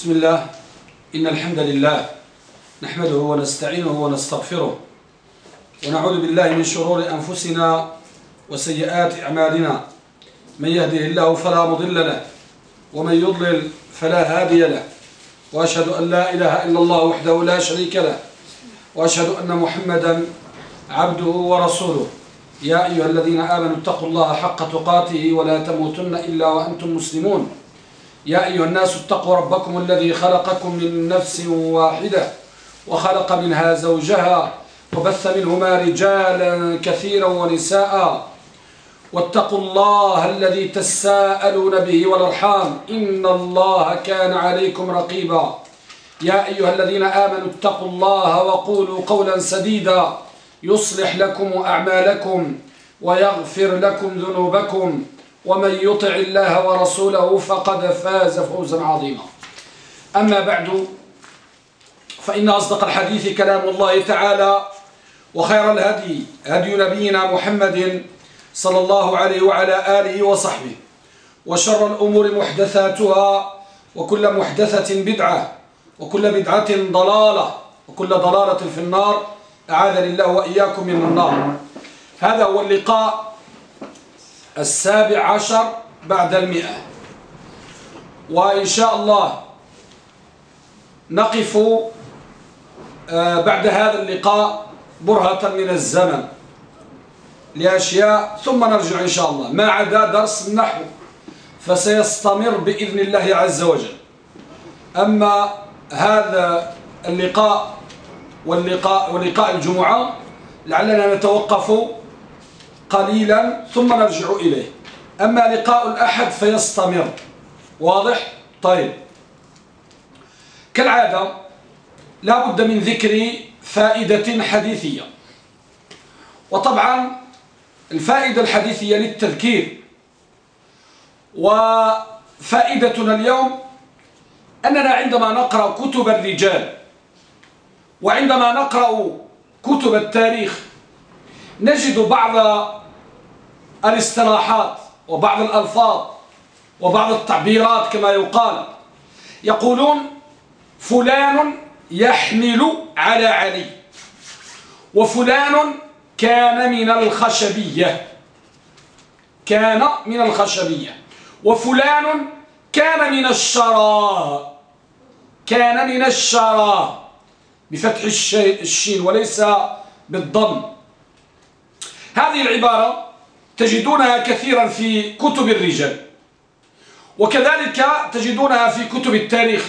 بسم الله. إن الحمد لله نحمده ونستعينه ونستغفره ونعوذ بالله من شرور أنفسنا وسيئات أعمالنا. من يهده الله فلا مضل له ومن يضلل فلا هادي له، وأشهد أن لا إله إلا الله وحده لا شريك له، وأشهد أن محمدا عبده ورسوله. يا أيها الذين آمنوا اتقوا الله حق تقاته ولا تموتن إلا وأنتم مسلمون. يا أيها الناس اتقوا ربكم الذي خلقكم من نفس واحدة وخلق منها زوجها وبث منهما رجالا كثيرا ونساء، واتقوا الله الذي تساءلون به والأرحام إن الله كان عليكم رقيبا. يا أيها الذين آمنوا اتقوا الله وقولوا قولا سديدا يصلح لكم أعمالكم ويغفر لكم ذنوبكم، ومن يطع الله ورسوله فقد فاز فوزا عظيما. أما بعد، فإن أصدق الحديث كلام الله تعالى، وخير الهدي هدي نبينا محمد صلى الله عليه وعلى آله وصحبه، وشر الأمور محدثاتها، وكل محدثة بدعة، وكل بدعة ضلالة، وكل ضلالة في النار. أعاذني الله وإياكم من النار. هذا هو اللقاء 17 بعد 100، وإن شاء الله نقف بعد هذا اللقاء برهة من الزمن لأشياء، ثم نرجع إن شاء الله. ما عدا درس النحو فسيستمر بإذن الله عز وجل. أما هذا اللقاء ولقاء الجمعة لعلنا نتوقف قليلا ثم نرجع إليه. أما لقاء الأحد فيستمر. واضح؟ طيب، كالعادة لا بد من ذكر فائدة حديثية، وطبعا الفائدة الحديثية للتذكير. وفائدتنا اليوم أننا عندما نقرأ كتب الرجال وعندما نقرأ كتب التاريخ نجد بعض الاصطلاحات وبعض الألفاظ وبعض التعبيرات كما يقال. يقولون فلان يحمل على علي، وفلان كان من الخشبية، وفلان كان من الشراء، بفتح الشين وليس بالضم. هذه العبارة تجدونها كثيرا في كتب الرجال، وكذلك تجدونها في كتب التاريخ،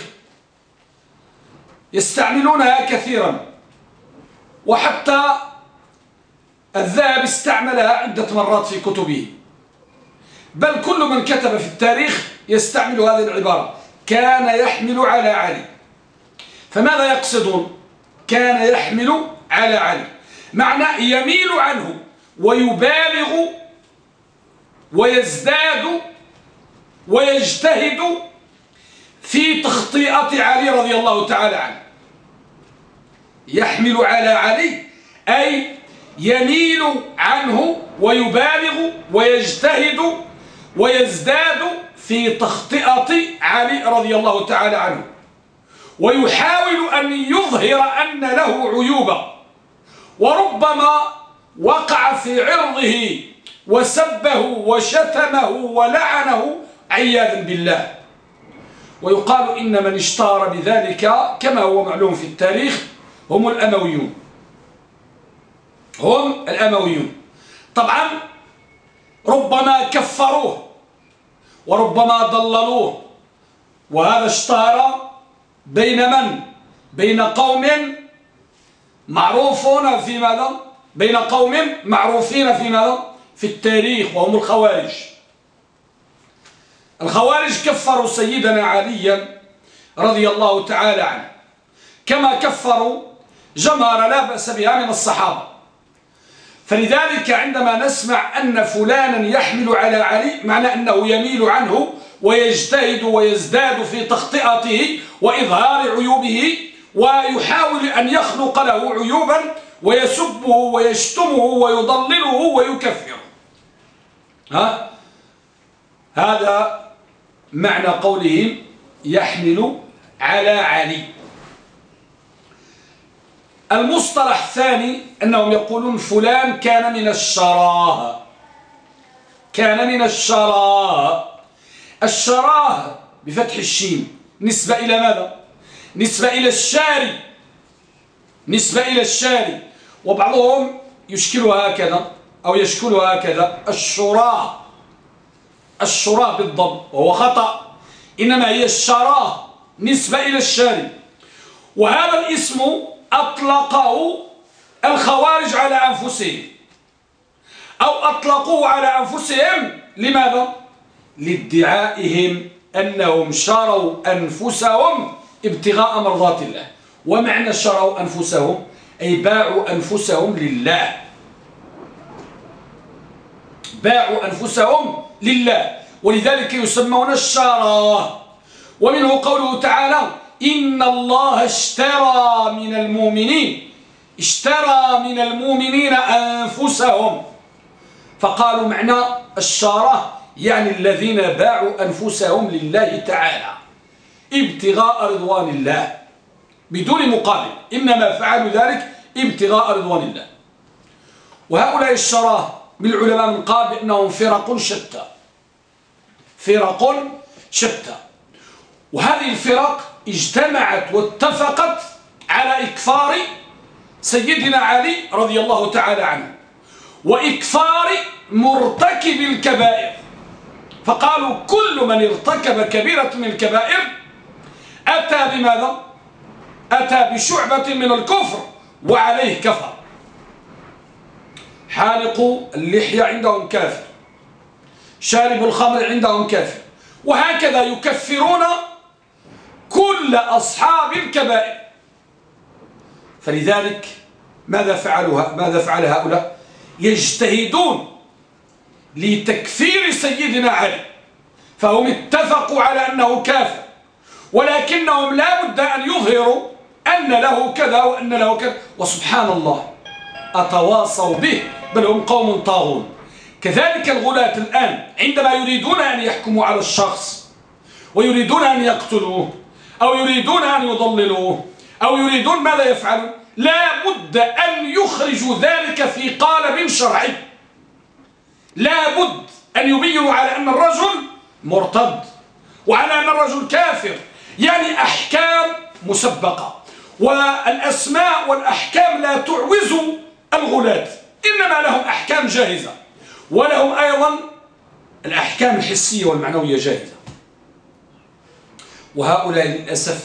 يستعملونها كثيرا، وحتى الذهبي استعملها عدة مرات في كتبه، بل كل من كتب في التاريخ يستعمل هذه العبارة: كان يحمل على علي. فماذا يقصدون؟ كان يحمل على علي معنى يميل عنه ويبالغ ويزداد ويجتهد في تخطئة علي رضي الله تعالى عنه. يحمل على علي أي يميل عنه ويبالغ ويجتهد ويزداد في تخطئة علي رضي الله تعالى عنه، ويحاول أن يظهر أن له عيوبا، وربما وقع في عرضه وسبه وشتمه ولعنه عياذا بالله. ويقال إن من اشتهر بذلك كما هو معلوم في التاريخ هم الأمويون. طبعا ربما كفروه وربما ضللوه، وهذا اشتهر بين من؟ بين قوم معروفون في ماذا؟ بين قوم معروفين في ماذا؟ في التاريخ، وهم الخوارج. الخوارج كفروا سيدنا عليا رضي الله تعالى عنه، كما كفروا جمهرة لا بأس بها من الصحابة. فلذلك عندما نسمع أن فلانا يحمل على علي معنى أنه يميل عنه ويجتهد ويزداد في تخطئته وإظهار عيوبه، ويحاول أن يخلق له عيوبا ويسبه ويشتمه ويضلله ويكفره. هذا معنى قولهم يحمل على علي. المصطلح الثاني أنهم يقولون فلان كان من الشراه، كان من الشراه. الشراه بفتح الشين نسبة إلى ماذا؟ نسبة إلى الشاري، نسبة إلى الشاري. وبعضهم يشكلها هكذا أو يشكلها هكذا الشراه، الشراه بالضم، وهو خطأ، إنما هي الشراه نسبة إلى الشاري. وهذا الاسم أطلقه الخوارج على أنفسهم، أو أطلقوه على أنفسهم. لماذا؟ لادعائهم أنهم شروا أنفسهم ابتغاء مرضات الله. ومعنى شروا أنفسهم أي باعوا أنفسهم لله، باعوا أنفسهم لله، ولذلك يسمون الشراه. ومنه قوله تعالى إن الله اشترى من المؤمنين، اشترى من المؤمنين أنفسهم. فقالوا معنى الشراه يعني الذين باعوا أنفسهم لله تعالى ابتغاء رضوان الله بدون مقابل، إنما فعلوا ذلك ابتغاء رضوان الله. وهؤلاء الشراه من العلماء من قال بأنهم فرق شتى، فرق شتى. وهذه الفرق اجتمعت واتفقت على إكفار سيدنا علي رضي الله تعالى عنه وإكفار مرتكب الكبائر. فقالوا كل من ارتكب كبيرة من الكبائر أتى بماذا؟ أتى بشعبة من الكفر وعليه كفر. حالق اللحية عندهم كافر، شارب الخمر عندهم كافر، وهكذا يكفرون كل أصحاب الكبائر. فلذلك ماذا فعل هؤلاء؟ يجتهدون لتكفير سيدنا علي، فهم اتفقوا على أنه كافر، ولكنهم لا بد أن يظهروا أن له كذا وأن له كذا. وسبحان الله أتواصوا به، بل هم قوم طاغون. كذلك الغلاة الآن عندما يريدون أن يحكموا على الشخص ويريدون أن يقتلوه أو يريدون أن يضللوه أو يريدون ماذا يفعلون؟ لا بد أن يخرجوا ذلك في قالب شرعي، لا بد أن يبينوا على أن الرجل مرتد وعلى أن الرجل كافر، يعني أحكام مسبقة. والأسماء والأحكام لا تعوز الغلاة، إنما لهم أحكام جاهزة، ولهم أيضا الأحكام الحسية والمعنوية جاهزة. وهؤلاء للأسف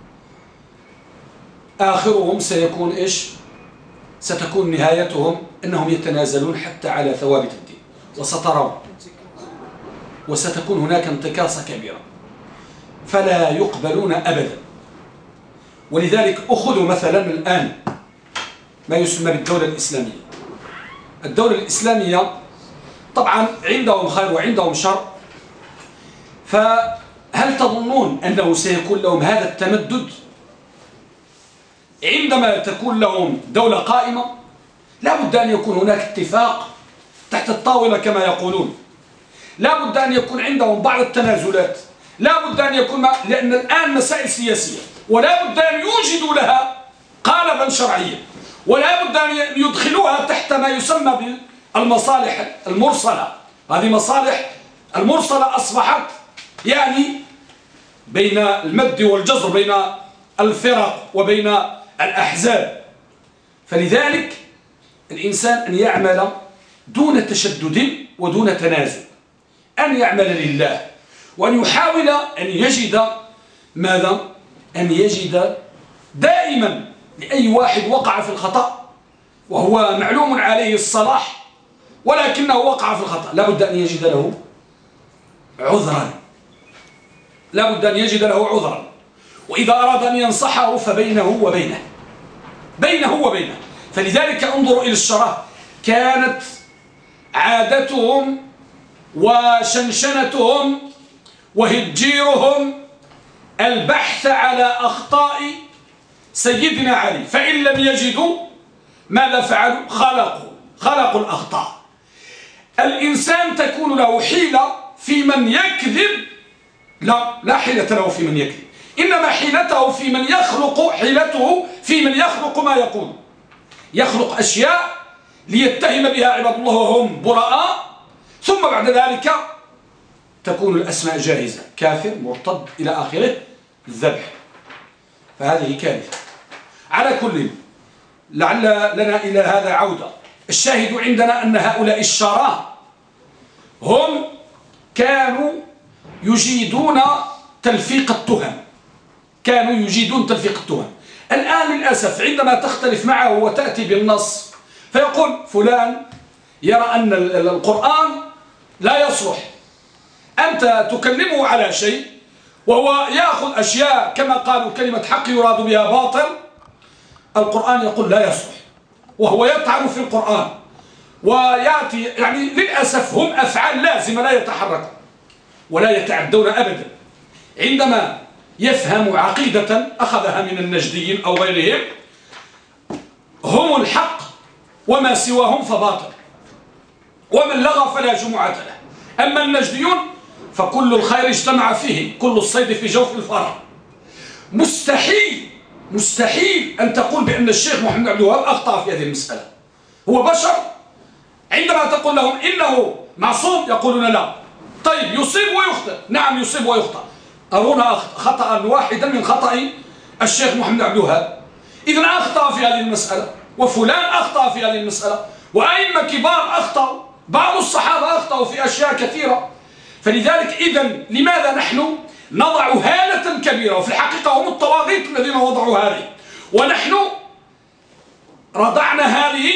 آخرهم سيكون إيش؟ ستكون نهايتهم أنهم يتنازلون حتى على ثوابت الدين، وسترون وستكون هناك انتكاسة كبيرة فلا يقبلون أبدا. ولذلك أخذوا مثلا الآن ما يسمى بالدولة الإسلامية. الدولة الإسلامية طبعا عندهم خير وعندهم شر، فهل تظنون أنه سيكون لهم هذا التمدد عندما تكون لهم دولة قائمة؟ لا بد أن يكون هناك اتفاق تحت الطاولة كما يقولون، لا بد أن يكون عندهم بعض التنازلات، لا بد أن يكون لأن الآن مسائل سياسية، ولا بد أن يوجدوا لها قالبا شرعيا، ولا بد أن يدخلوها تحت ما يسمى بالمصالح المرسلة. هذه مصالح المرسلة أصبحت يعني بين المد والجزر، بين الفرق وبين الأحزاب. فلذلك الإنسان أن يعمل دون تشدد ودون تنازل، أن يعمل لله، وأن يحاول أن يجد ماذا؟ أن يجد دائما لأي واحد وقع في الخطأ وهو معلوم عليه الصلاح ولكنه وقع في الخطأ، لا بد أن يجد له عذرا، لا بد أن يجد له عذرا. وإذا أراد أن ينصحه فبينه وبينه، بينه وبينه. فلذلك انظروا إلى الشراه، كانت عادتهم وشنشنتهم وهجيرهم البحث على أخطاء سيدنا علي، فإن لم يجدوا ماذا فعلوا؟ خلقوا الأخطاء. الإنسان تكون له حيلة في من يكذب؟ لا حيلة له في من يكذب. إنما حيلته في من يخلق ما يقول. يخلق أشياء ليتهم بها عباد الله وهم براء، ثم بعد ذلك تكون الأسماء جاهزة: كافر، مرتد، إلى آخره، الذبح. فهذه كارثة. على كل، لعل لنا إلى هذا عودة. الشاهد عندنا أن هؤلاء الشراء هم كانوا يجيدون تلفيق التهم. الآن للأسف عندما تختلف معه وتأتي بالنص فيقول فلان يرى أن القرآن لا يصلح، أنت تكلمه على شيء وهو يأخذ أشياء كما قالوا كلمة حق يراد بها باطل، القرآن يقول لا يصلح، وهو يطعن في القرآن ويأتي. يعني للأسف هم أفعال لازمة، لا يتحرك ولا يتعدون أبدا. عندما يفهم عقيدة أخذها من النجديين أو غيرهم هم الحق، وما سواهم فباطل، ومن لغى فلا جمعة له. أما النجديون فكل الخير اجتمع فيه، كل الصيد في جوف الفرع. مستحيل أن تقول بأن الشيخ محمد عبد الوهاب أخطأ في هذه المسألة. هو بشر. عندما تقول لهم إنه معصوم يقولون لا. طيب يصيب ويخطئ، نعم يصيب ويخطئ. أرونا خطأ واحدا من خطأ الشيخ محمد عبد الوهاب. إذن أخطأ في هذه المسألة، وفلان أخطأ في هذه المسألة، وأئمة كبار أخطأوا، بعض الصحابة أخطأوا في أشياء كثيرة. فلذلك إذن لماذا نحن نضع هالة كبيرة؟ وفي الحقيقة هم الطواغيت الذين وضعوا هذه، ونحن رضعنا هذه،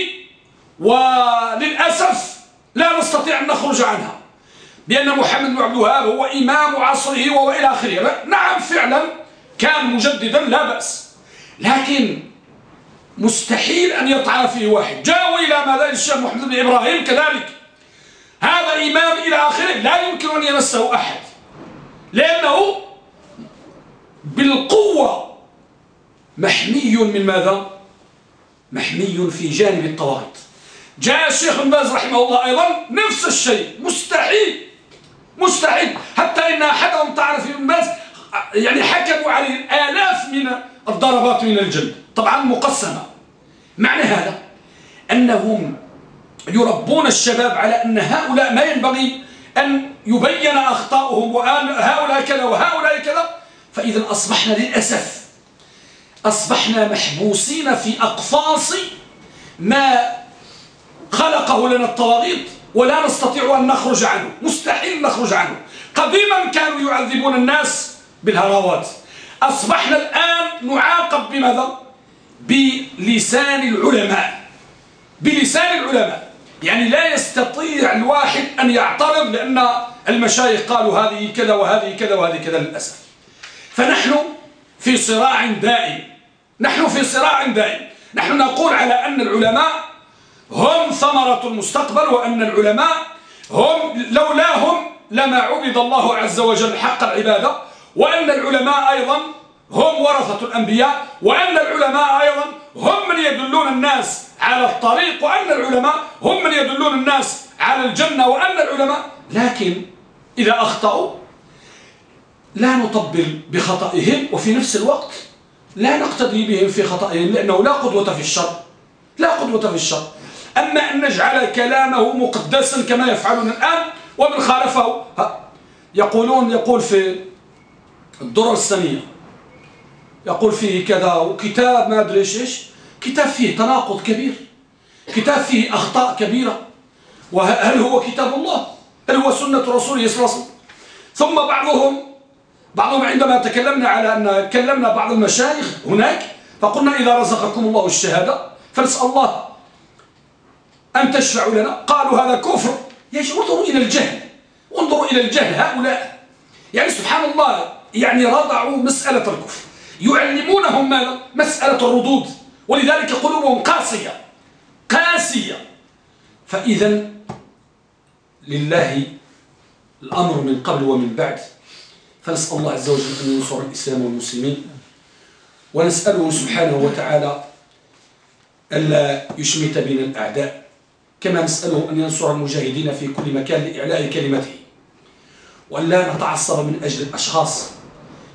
وللأسف لا نستطيع أن نخرج عنها، بأن محمد بن عبد الوهاب هو إمام عصره وهو إلى آخره. نعم فعلا كان مجددا لا بأس، لكن مستحيل أن يطعن فيه واحد. جاءوا إلى ماذا؟ الشيخ محمد بن إبراهيم كذلك، هذا إمام إلى آخره، لا يمكن أن يمسه أحد، لأنه بالقوة محمي من ماذا؟ محمي في جانب الطواغيت. جاء الشيخ بن باز رحمه الله أيضا نفس الشيء. مستحيل حتى إن أحدهم طعن في ابن باز، يعني حكموا عليه آلاف من الضربات من الجلد، طبعا مقسمة. معنى هذا أنهم يربون الشباب على أن هؤلاء ما ينبغي أن يبين أخطاؤهم، وأن هؤلاء كذا وهؤلاء كذا. فإذا أصبحنا للأسف محبوسين في أقفاص ما خلقه لنا الطواغيت، ولا نستطيع أن نخرج عنه، مستحيل نخرج عنه. قديما كانوا يعذبون الناس بالهراوات، أصبحنا الآن نعاقب بماذا؟ بلسان العلماء. يعني لا يستطيع الواحد أن يعترض، لأن المشايخ قالوا هذه كذا وهذه كذا وهذه كذا للأسف. فنحن في صراع دائم. نحن نقول على أن العلماء هم ثمرة المستقبل، وأن العلماء هم لولاهم لما عبد الله عز وجل حق العبادة، وأن العلماء أيضا هم ورثة الأنبياء، وأن العلماء أيضا هم من يدلون الناس على الطريق، وأن العلماء هم من يدلون الناس على الجنة، وأن العلماء. لكن إذا أخطأوا لا نطبل بخطئهم، وفي نفس الوقت لا نقتدي بهم في خطئهم، لأنه لا قدوة في الشر. أما أن نجعل كلامه مقدسا كما يفعلون الآن، ومن خالفه يقول في الدرر السنية، يقول فيه كذا، وكتاب ما أدري إيش، كتاب فيه تناقض كبير، كتاب فيه أخطاء كبيرة. وهل هو كتاب الله؟ هل هو سنة رسوله صلى الله عليه وسلم؟ ثم بعضهم عندما تكلمنا على أن كلمنا بعض المشايخ هناك، فقلنا إذا رزقكم الله الشهادة فنسأل الله أن تشفعوا لنا. قالوا هذا كفر. انظروا إلى الجهل هؤلاء، يعني سبحان الله، يعني رضعوا مسألة الكفر، يعلمونهم ماذا؟ مسألة الردود، ولذلك قلوبهم قاسية. فإذا لله الأمر من قبل ومن بعد، فنسأل الله عز وجل أن ينصر الإسلام والمسلمين، ونسأله سبحانه وتعالى ألا يشمت بنا الأعداء، كما نسأله أن ينصر المجاهدين في كل مكان لإعلاء كلمته، وأن لا نتعصب من أجل الأشخاص،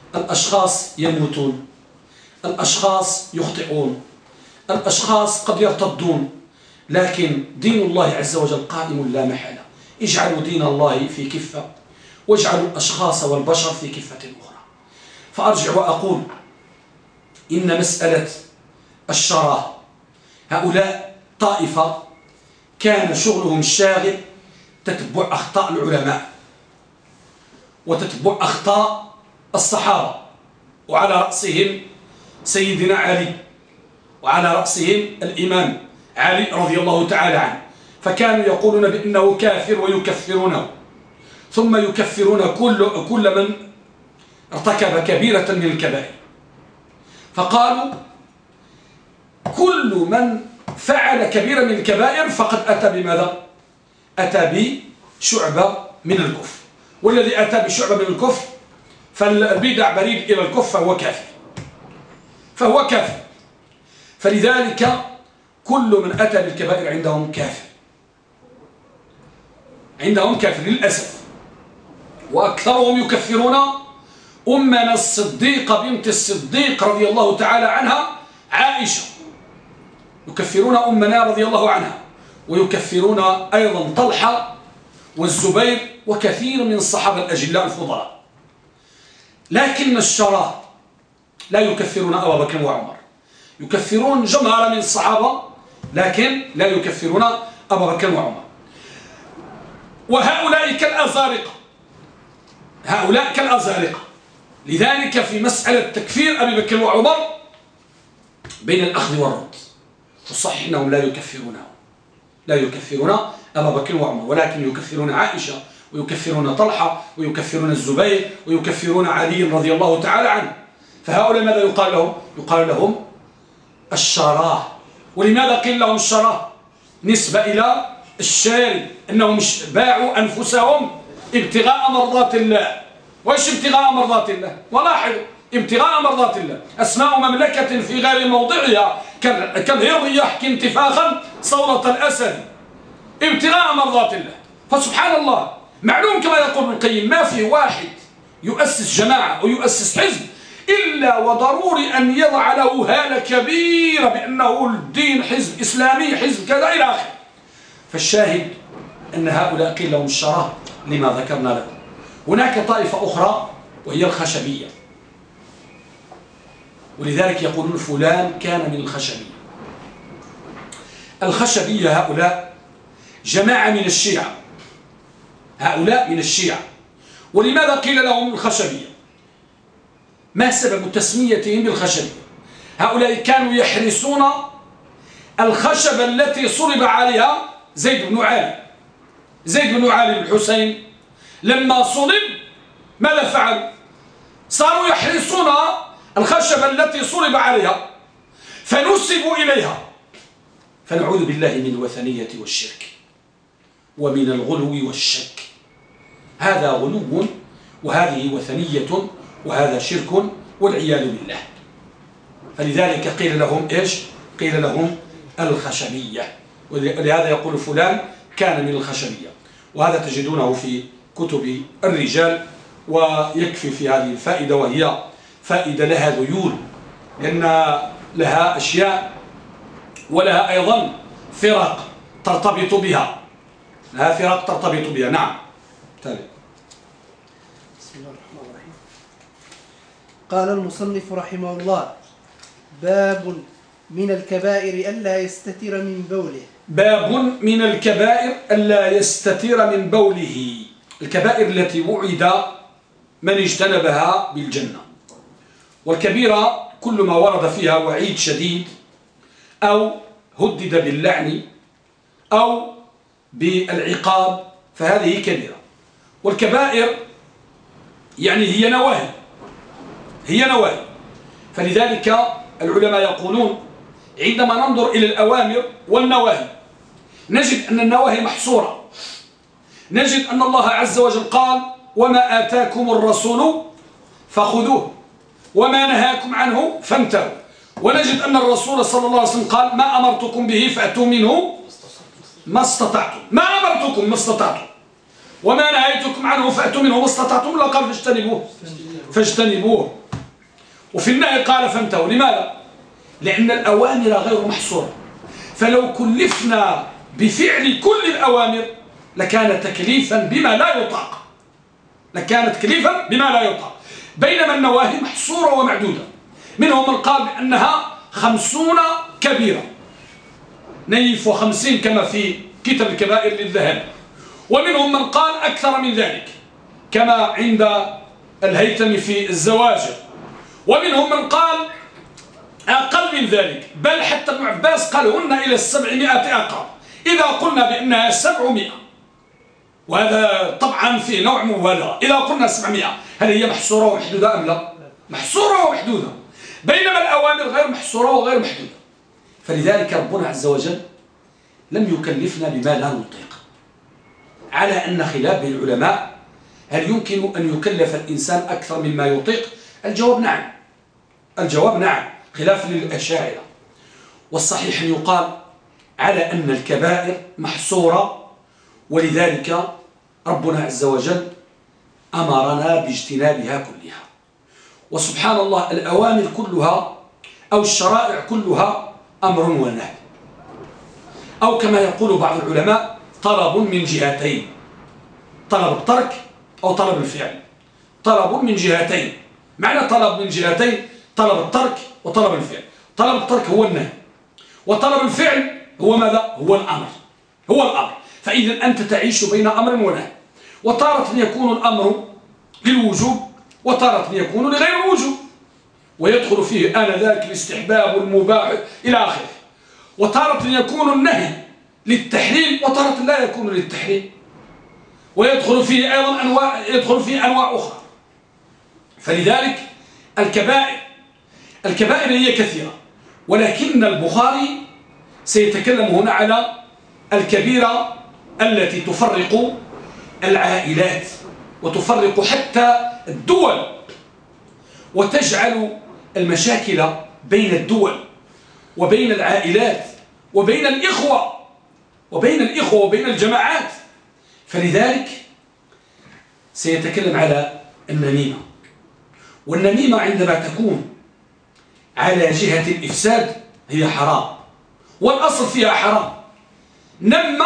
الأشخاص يموتون، الأشخاص يخطئون، الأشخاص قد يرتدون، لكن دين الله عز وجل قائم لا محالة. اجعلوا دين الله في كفة، واجعلوا الأشخاص والبشر في كفة أخرى. فأرجع وأقول إن مسألة الشراه، هؤلاء طائفة كان شغلهم الشاغل تتبع أخطاء العلماء وتتبع أخطاء الصحابة، وعلى رأسهم سيدنا علي، وعلى رأسهم الإمام علي رضي الله تعالى عنه. فكانوا يقولون بأنه كافر ويكفرونه، ثم يكفرون كل من ارتكب كبيرة من الكبائر. فقالوا كل من فعل كبيرة من الكبائر فقد أتى بماذا؟ أتى بشعبة من الكفر، والذي أتى بشعبة من الكفر فالبدع بريد إلى الكفر فهو كافر. فلذلك كل من أتى بالكبائر عندهم كافر للأسف. وأكثرهم يكفرون أمنا الصديقة بنت الصديق رضي الله تعالى عنها عائشة، يكفرون أمنا رضي الله عنها، ويكفرون أيضا طلحة والزبير وكثير من الصحابة الأجلاء الفضلاء. لكن الشراه لا يكفرون أبا بكر وعمر، يكفرون جمهرة من الصحابة لكن لا يكفرون أبا بكر وعمر. وهؤلاء كالأزارقة. لذلك في مسألة تكفير أبي بكر وعمر بين الأخذ والرد، والصحيح أنهم لا يكفرون أبا بكر وعمر، ولكن يكفرون عائشة ويكفرون طلحة ويكفرون الزبير ويكفرون علي رضي الله تعالى عنه. فهؤلاء ماذا يقال لهم؟ يقال لهم الشراه. ولماذا قيل لهم الشراه؟ نسبة إلى الشاري، أنهم باعوا أنفسهم ابتغاء مرضات الله. وإيش ابتغاء مرضات الله؟ ولاحظوا ابتغاء مرضات الله، أسماء مملكة في غير موضعها كالهر يحكي انتفاخا صولة الأسد، ابتغاء مرضات الله. فسبحان الله، معلوم كما يقول ابن القيم ما في واحد يؤسس جماعة أو يؤسس حزب إلا وضروري أن يضع له هالة كبيرة بأنه الدين حزب إسلامي حزب كذا إلى آخره. فالشاهد أن هؤلاء قيل لهم الشراه لما ذكرنا لكم. هناك طائفة أخرى وهي الخشبية، ولذلك يقولون فلان كان من الخشبية. الخشبية هؤلاء جماعة من الشيعة، هؤلاء من الشيعة. ولماذا قيل لهم الخشبية؟ ما سبب تسميتهم بالخشبية؟ هؤلاء كانوا يحرسون الخشبة التي صلب عليها زيد بن علي الحسين. لما صلب ماذا فعلوا؟ صاروا يحرسون الخشبة التي صلب عليها فنسبوا إليها. فنعوذ بالله من الوثنية والشرك ومن الغلو والشك. هذا غلو وهذه وثنية وهذا شرك والعياذ بالله. فلذلك قيل لهم إيش؟ قيل لهم الخشبية، ولهذا يقول فلان كان من الخشبية. وهذا تجدونه في كتب الرجال. ويكفي في هذه الفائدة، وهي فائدة لها ذيول، لأن لها أشياء ولها أيضا فرق ترتبط بها، نعم. تالي. بسم الله الرحمن الرحيم. قال المصنف رحمه الله: باب من الكبائر ألا يستتر من بوله. باب من الكبائر ألا يستتر من بوله. الكبائر التي وعد من اجتنبها بالجنة. والكبيرة كل ما ورد فيها وعيد شديد أو هدد باللعن أو بالعقاب فهذه كبيرة. والكبائر يعني هي نواهي. فلذلك العلماء يقولون عندما ننظر إلى الأوامر والنواهي نجد أن النواهي محصورة، نجد أن الله عز وجل قال: وما آتاكم الرسول فخذوه وما نهاكم عنه فانتهوا. ونجد أن الرسول صلى الله عليه وسلم قال: ما أمرتكم به فأتوا منه ما استطعتم. ما أمرتكم ما استطعتم، وما نهيتكم عنه فأتوا منه ما استطعتم، لا قال فاجتنبوه. وفي النهي قال فانتهوا. لماذا؟ لأن الأوامر غير محصورة، فلو كلفنا بفعل كل الأوامر لكان تكليفا بما لا يطاق، لكانت تكليفا بما لا يطاق. بينما النواهي محصورة ومعدودة. منهم من قال بأنها 50 كبيرة، نيف 50 كما في كتاب الكبائر للذهبي، ومنهم من قال أكثر من ذلك كما عند الهيثمي في الزواجر، ومنهم من قال أقل من ذلك، بل حتى ابن عباس قال هن إلى 700 أقل إذا قلنا بأنها 700، وهذا طبعا في نوع مبالغة. إذا قلنا 700 هل هي محصورة ومحدودة أم لا؟ محصورة ومحدودة، بينما الأوامر غير محصورة وغير محدودة. فلذلك ربنا عز وجل لم يكلفنا بما لا نطيق، على أن خلاف بين العلماء هل يمكن أن يكلف الإنسان أكثر مما يطيق؟ الجواب نعم، الجواب نعم، خلاف للأشاعرة. والصحيح أن يقال على أن الكبائر محصورة، ولذلك ربنا عز وجل أمرنا باجتنابها كلها. وسبحان الله الأوامر كلها أو الشرائع كلها أمر ونهي، أو كما يقول بعض العلماء طلب من جهتين، طلب الترك أو طلب الفعل، طلب من جهتين. معنى طلب من جهتين طلب الترك وطلب الفعل. طلب الترك هو النهي، وطلب الفعل هو ماذا؟ هو الأمر، هو الأمر. فإذا أنت تعيش بين أمر ونهي، وتارة يكون الأمر للوجوب وتارة يكون لغير الوجوب، ويدخل فيه آنذاك الاستحباب والمباح إلى آخره. وتارة يكون النهي للتحريم وتارة لا يكون للتحريم، ويدخل فيه أيضا أنواع أخرى. فلذلك الكبائر هي كثيرة، ولكن البخاري سيتكلم هنا على الكبيرة التي تفرق العائلات وتفرق حتى الدول، وتجعل المشاكل بين الدول وبين العائلات وبين الإخوة وبين الجماعات. فلذلك سيتكلم على النميمة. والنميمة عندما تكون على جهة الإفساد هي حرام، والأصل فيها حرام. نم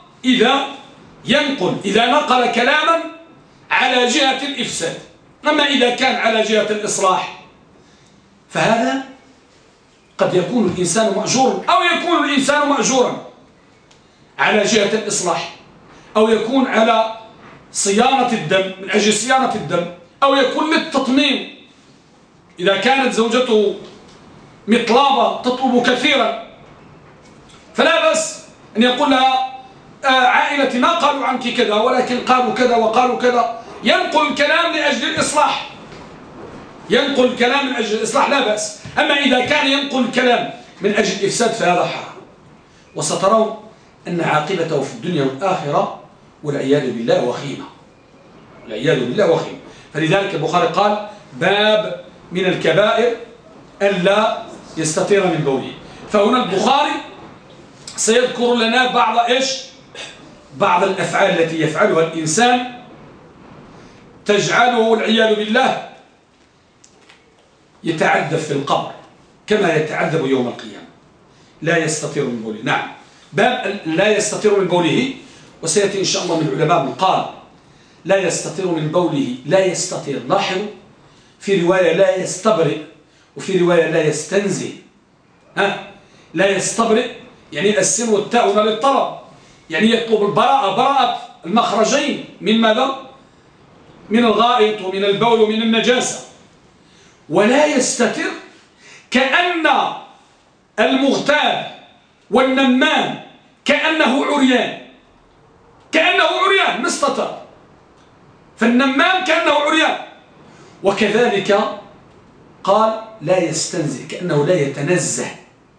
إذا نقل كلاما على جهة الإفساد، أما إذا كان على جهة الإصلاح فهذا قد يكون الإنسان مأجورا أو يكون الإنسان مأجورا على جهة الإصلاح، أو يكون على صيانة الدم من أجل صيانة الدم، أو يكون للتطميم إذا كانت زوجته مطلابة تطلب كثيرا، فلا بأس أن يقول لها عائلتي ما قالوا عنك كذا ولكن قالوا كذا وقالوا كذا، ينقل الكلام لأجل الإصلاح، ينقل الكلام من أجل الإصلاح لا بأس. أما إذا كان ينقل الكلام من أجل الإفساد فهذا حرام، وسترون أن عاقبته في الدنيا والآخرة والعياذ بالله وخيمة، والعياذ بالله وخيمة. فلذلك البخاري قال باب من الكبائر ألا يستطير من بوله. فهنا البخاري سيذكر لنا بعض الأفعال التي يفعلها الإنسان تجعله والعياذ بالله يتعذب في القبر كما يتعذب يوم القيامة، لا يستطير من بوله. نعم، باب لا يستطير من بوله، وسيأتي إن شاء الله من العلماء من قال لا يستطير من بوله، لا يستطير. لاحظوا في رواية لا يستبرئ، وفي رواية لا يستنزه. لا يستبرئ يعني السين والتاء هنا للطلب، يعني يطلب براءة المخرجين من ماذا؟ من الغائط ومن البول ومن النجاسة. ولا يستتر كأن المغتاب والنمام كأنه عريان مستتر، فالنمام كأنه عريان. وكذلك قال لا يستنزه كأنه لا يتنزه.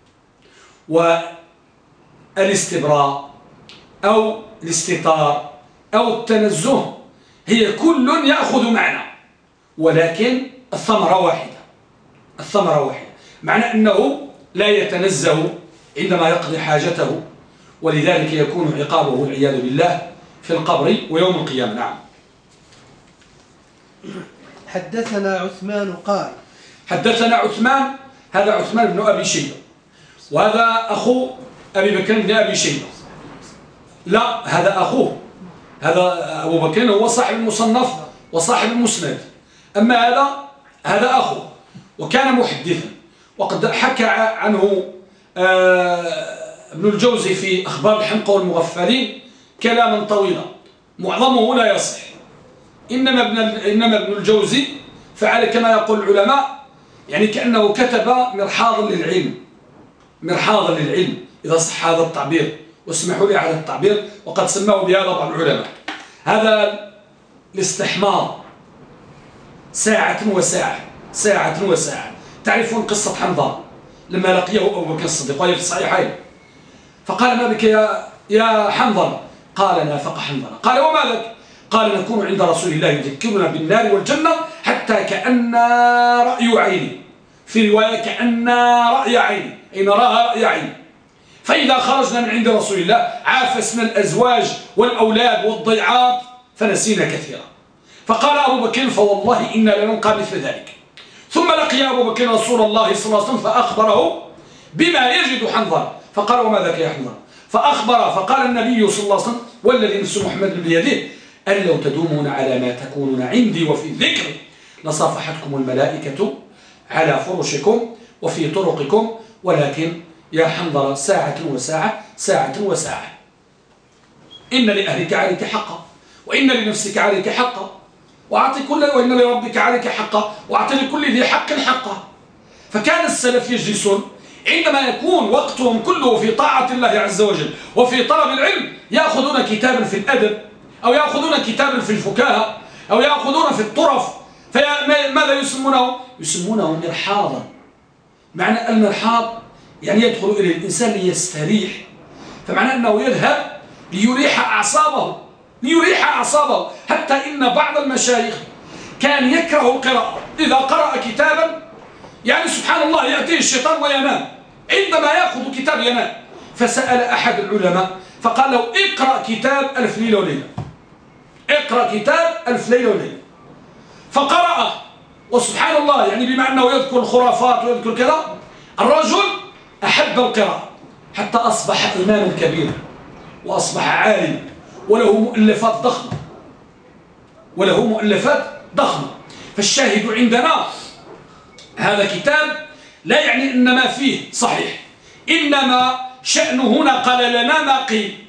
والاستبراء أو الاستطار أو التنزه هي كل يأخذ معنى، ولكن الثمرة واحدة، معنى أنه لا يتنزه عندما يقضي حاجته، ولذلك يكون عقابه والعياذ بالله في القبر ويوم القيامة. نعم. حدثنا عثمان قال حدثنا عثمان، هذا عثمان بن أبي شيبة، وهذا أخو أبي بكر بن أبي شيبة. لا، هذا أخوه، هذا أبو بكر هو صاحب المصنف وصاحب المسند، أما هذا أخوه، وكان محدثا، وقد حكى عنه ابن الجوزي في أخبار الحمقى والمغفلين كلاما طويلا معظمه لا يصح. إنما ابن الجوزي فعل كما يقول العلماء، يعني كأنه كتب مرحاضا للعلم، مرحاضا للعلم إذا صح هذا التعبير، واسمحوا لي على التعبير، وقد سماه بهذا بعض العلماء. هذا الاستحمار ساعة وساعة، ساعة وساعة. تعرفون قصة حنظلة لما لقيه أبو بكر الصديق وهي في الصحيحين، فقال ما بك يا حنظلة؟ قال نافق حنظلة. قال وما لك؟ قال نكون عند رسول الله يذكرنا بالنار والجنة حتى كأن رأي عيني، في رواية كأن رأي عيني، أي نراها رأي عيني. فإذا خرجنا من عند رسول الله عافسنا الأزواج والأولاد والضيعات فنسينا كثيرا. فقال أبو بكر فوالله إنا لنلقى مثل ذلك. ثم لقي أبو بكر رسول الله صلى الله عليه وسلم فأخبره بما يجد حنظلة. فقال وما ذاك يا حنظلة؟ فأخبر، فقال النبي صلى الله عليه وسلم والذي نفس محمد بيده أن لو تدومون على ما تكونون عندي وفي ذكري لصافحتكم الملائكة على فرشكم وفي طرقكم، ولكن يا حنظلة ساعة وساعة، ساعة وساعة. إن لأهلك عليك حقا، وإن لنفسك عليك حقا، وإن لربك عليك حقا، وأعطي لكل ذي حق حقا. فكان السلف يجلسون عندما يكون وقتهم كله في طاعة الله عز وجل وفي طلب العلم، يأخذون كتابا في الأدب، أو يأخذون كتابا في الفكاهة، أو يأخذون في الطرف. فماذا يسمونه؟ يسمونه مرحاضا. معنى المرحاض يعني يدخل إلى الإنسان ليستريح، فمعنى أنه يذهب ليريح أعصابه. حتى إن بعض المشايخ كان يكره القراءة، إذا قرأ كتابا يعني سبحان الله يأتيه الشيطان وينام، عندما يأخذ كتاب ينام. فسأل أحد العلماء فقال له اقرأ كتاب 1000 ليلة وليلة، اقرأ كتاب 1000 ليلة وليلة. فقرأه، وسبحان الله يعني بما أنه يذكر الخرافات ويذكر كذا، الرجل أحب القراءة حتى أصبح إماما كبيرا وأصبح عالما، وله مؤلفات ضخمة. فالشاهد عندنا هذا كتاب لا يعني أن ما فيه صحيح، إنما شأنه هنا قال لنا ما قيل،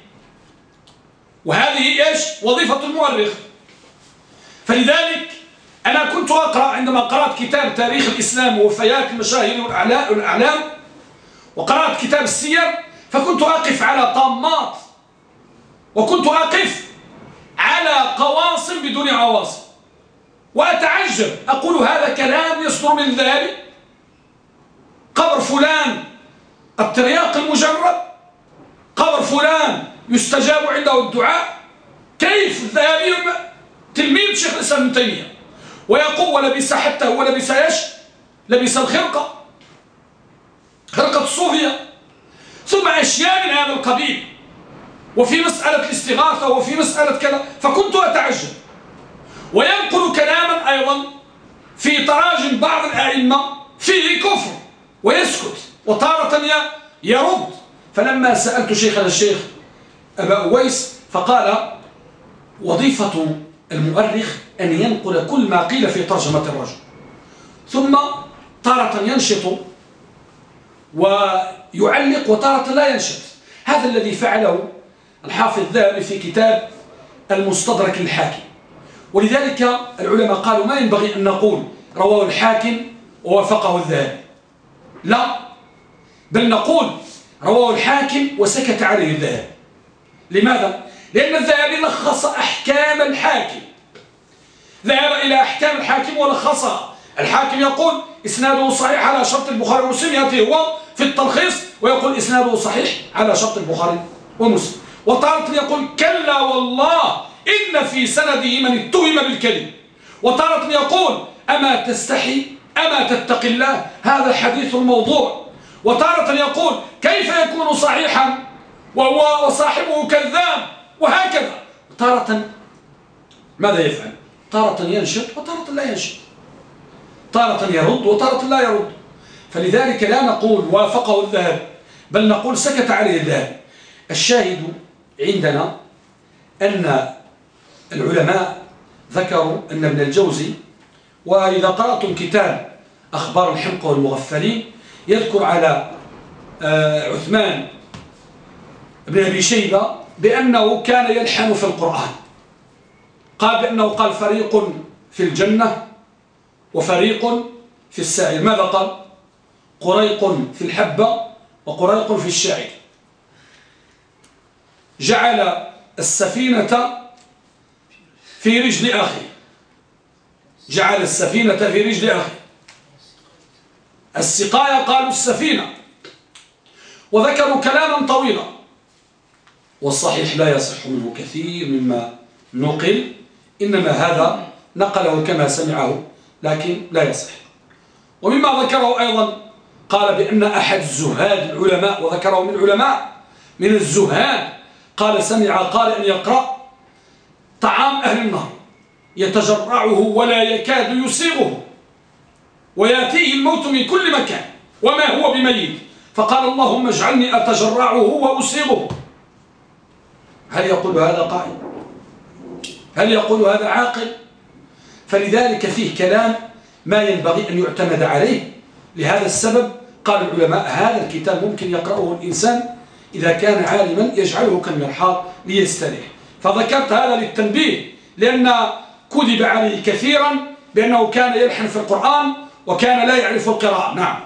وهذه إيش وظيفة المؤرخ. فلذلك أنا كنت أقرأ عندما قرأت كتاب تاريخ الإسلام ووفيات المشاهير والأعلام، وقرأت كتاب السير، فكنت أقف على طامات، وكنت أقف على قواصم بدون عواصم، وأتعجب، أقول هذا كلام يصدر من الذهبي؟ قبر فلان الترياق المجرد، قبر فلان يستجاب عنده الدعاء. كيف الذهبي تلميذ شيخ الإسلام ابن تيمية ويقول ولبس حتى هو لبس ايش؟ لبس خرقة الصوفية، ثم أشياء من هذا القبيل، وفي مسألة الاستغاثة وفي مسألة كذا. فكنت أتعجب، وينقل كلاما أيضا في تراجم بعض الأئمة فيه كفر ويسكت، وتارة يرد. فلما سألت شيخنا الشيخ أبا أويس فقال وظيفة المؤرخ أن ينقل كل ما قيل في ترجمة الرجل، ثم تارة ينشط ويعلق وتارة لا ينشط. هذا الذي فعله الحافظ الذهبي في كتاب المستدرك للحاكم. ولذلك العلماء قالوا ما ينبغي أن نقول رواه الحاكم ووافقه الذهبي، لا، بل نقول رواه الحاكم وسكت عليه الذهبي. لماذا؟ لأن الذهبي لخص أحكام الحاكم، ذهب إلى أحكام الحاكم ولخصها. الحاكم يقول إسناده صحيح على شرط البخاري ومسلم، يأتي هو في التلخيص ويقول إسناده صحيح على شرط البخاري ومسلم. وتارة يقول كلا والله إن في سنده من اتهم بالكذب. وتارة يقول أما تستحي أما تتقي الله هذا حديث موضوع. وتارة يقول كيف يكون صحيحا وهو وصاحبه كذاب، وهكذا. تارة ماذا يفعل؟ تارة ينشط وتارة لا ينشط. تارة يرد وتارة لا يرد. فلذلك لا نقول وافقه الذهبي، بل نقول سكت عليه الذهبي. الشاهد عندنا أن العلماء ذكروا أن ابن الجوزي، وإذا قرأتم كتاب أخبار الحمقى والمغفلين، يذكر على عثمان بن أبي شيبة بأنه كان يلحن في القرآن. قال بأنه قال فريق في الجنة وفريق في السعير. ماذا قال؟ قريق في الحبة وقريق في الشعير. جعل السفينة في رجل أخي، جعل السفينة في رجل أخي. السقاية قالوا السفينة، وذكروا كلاما طويلا، والصحيح لا يصح منه كثير مما نقل، إنما هذا نقله كما سمعه لكن لا يصح. ومما ذكره أيضا قال بأن أحد الزهاد العلماء، وذكره من علماء من الزهاد، قال سمع قارئا يقرأ طعام أهل النار يتجرعه ولا يكاد يسيغه ويأتيه الموت من كل مكان وما هو بميت، فقال اللهم اجعلني أتجرعه وأسيغه. هل يقول هذا قائل؟ هل يقول هذا عاقل؟ فلذلك فيه كلام ما ينبغي أن يعتمد عليه. لهذا السبب قال العلماء هذا الكتاب ممكن يقرأه الإنسان إذا كان عالما يجعله كالمرحاض ليستريح. فذكرت هذا للتنبيه، لأن كذب عليه كثيرا بأنه كان يلحن في القرآن وكان لا يعرف القراءة. نعم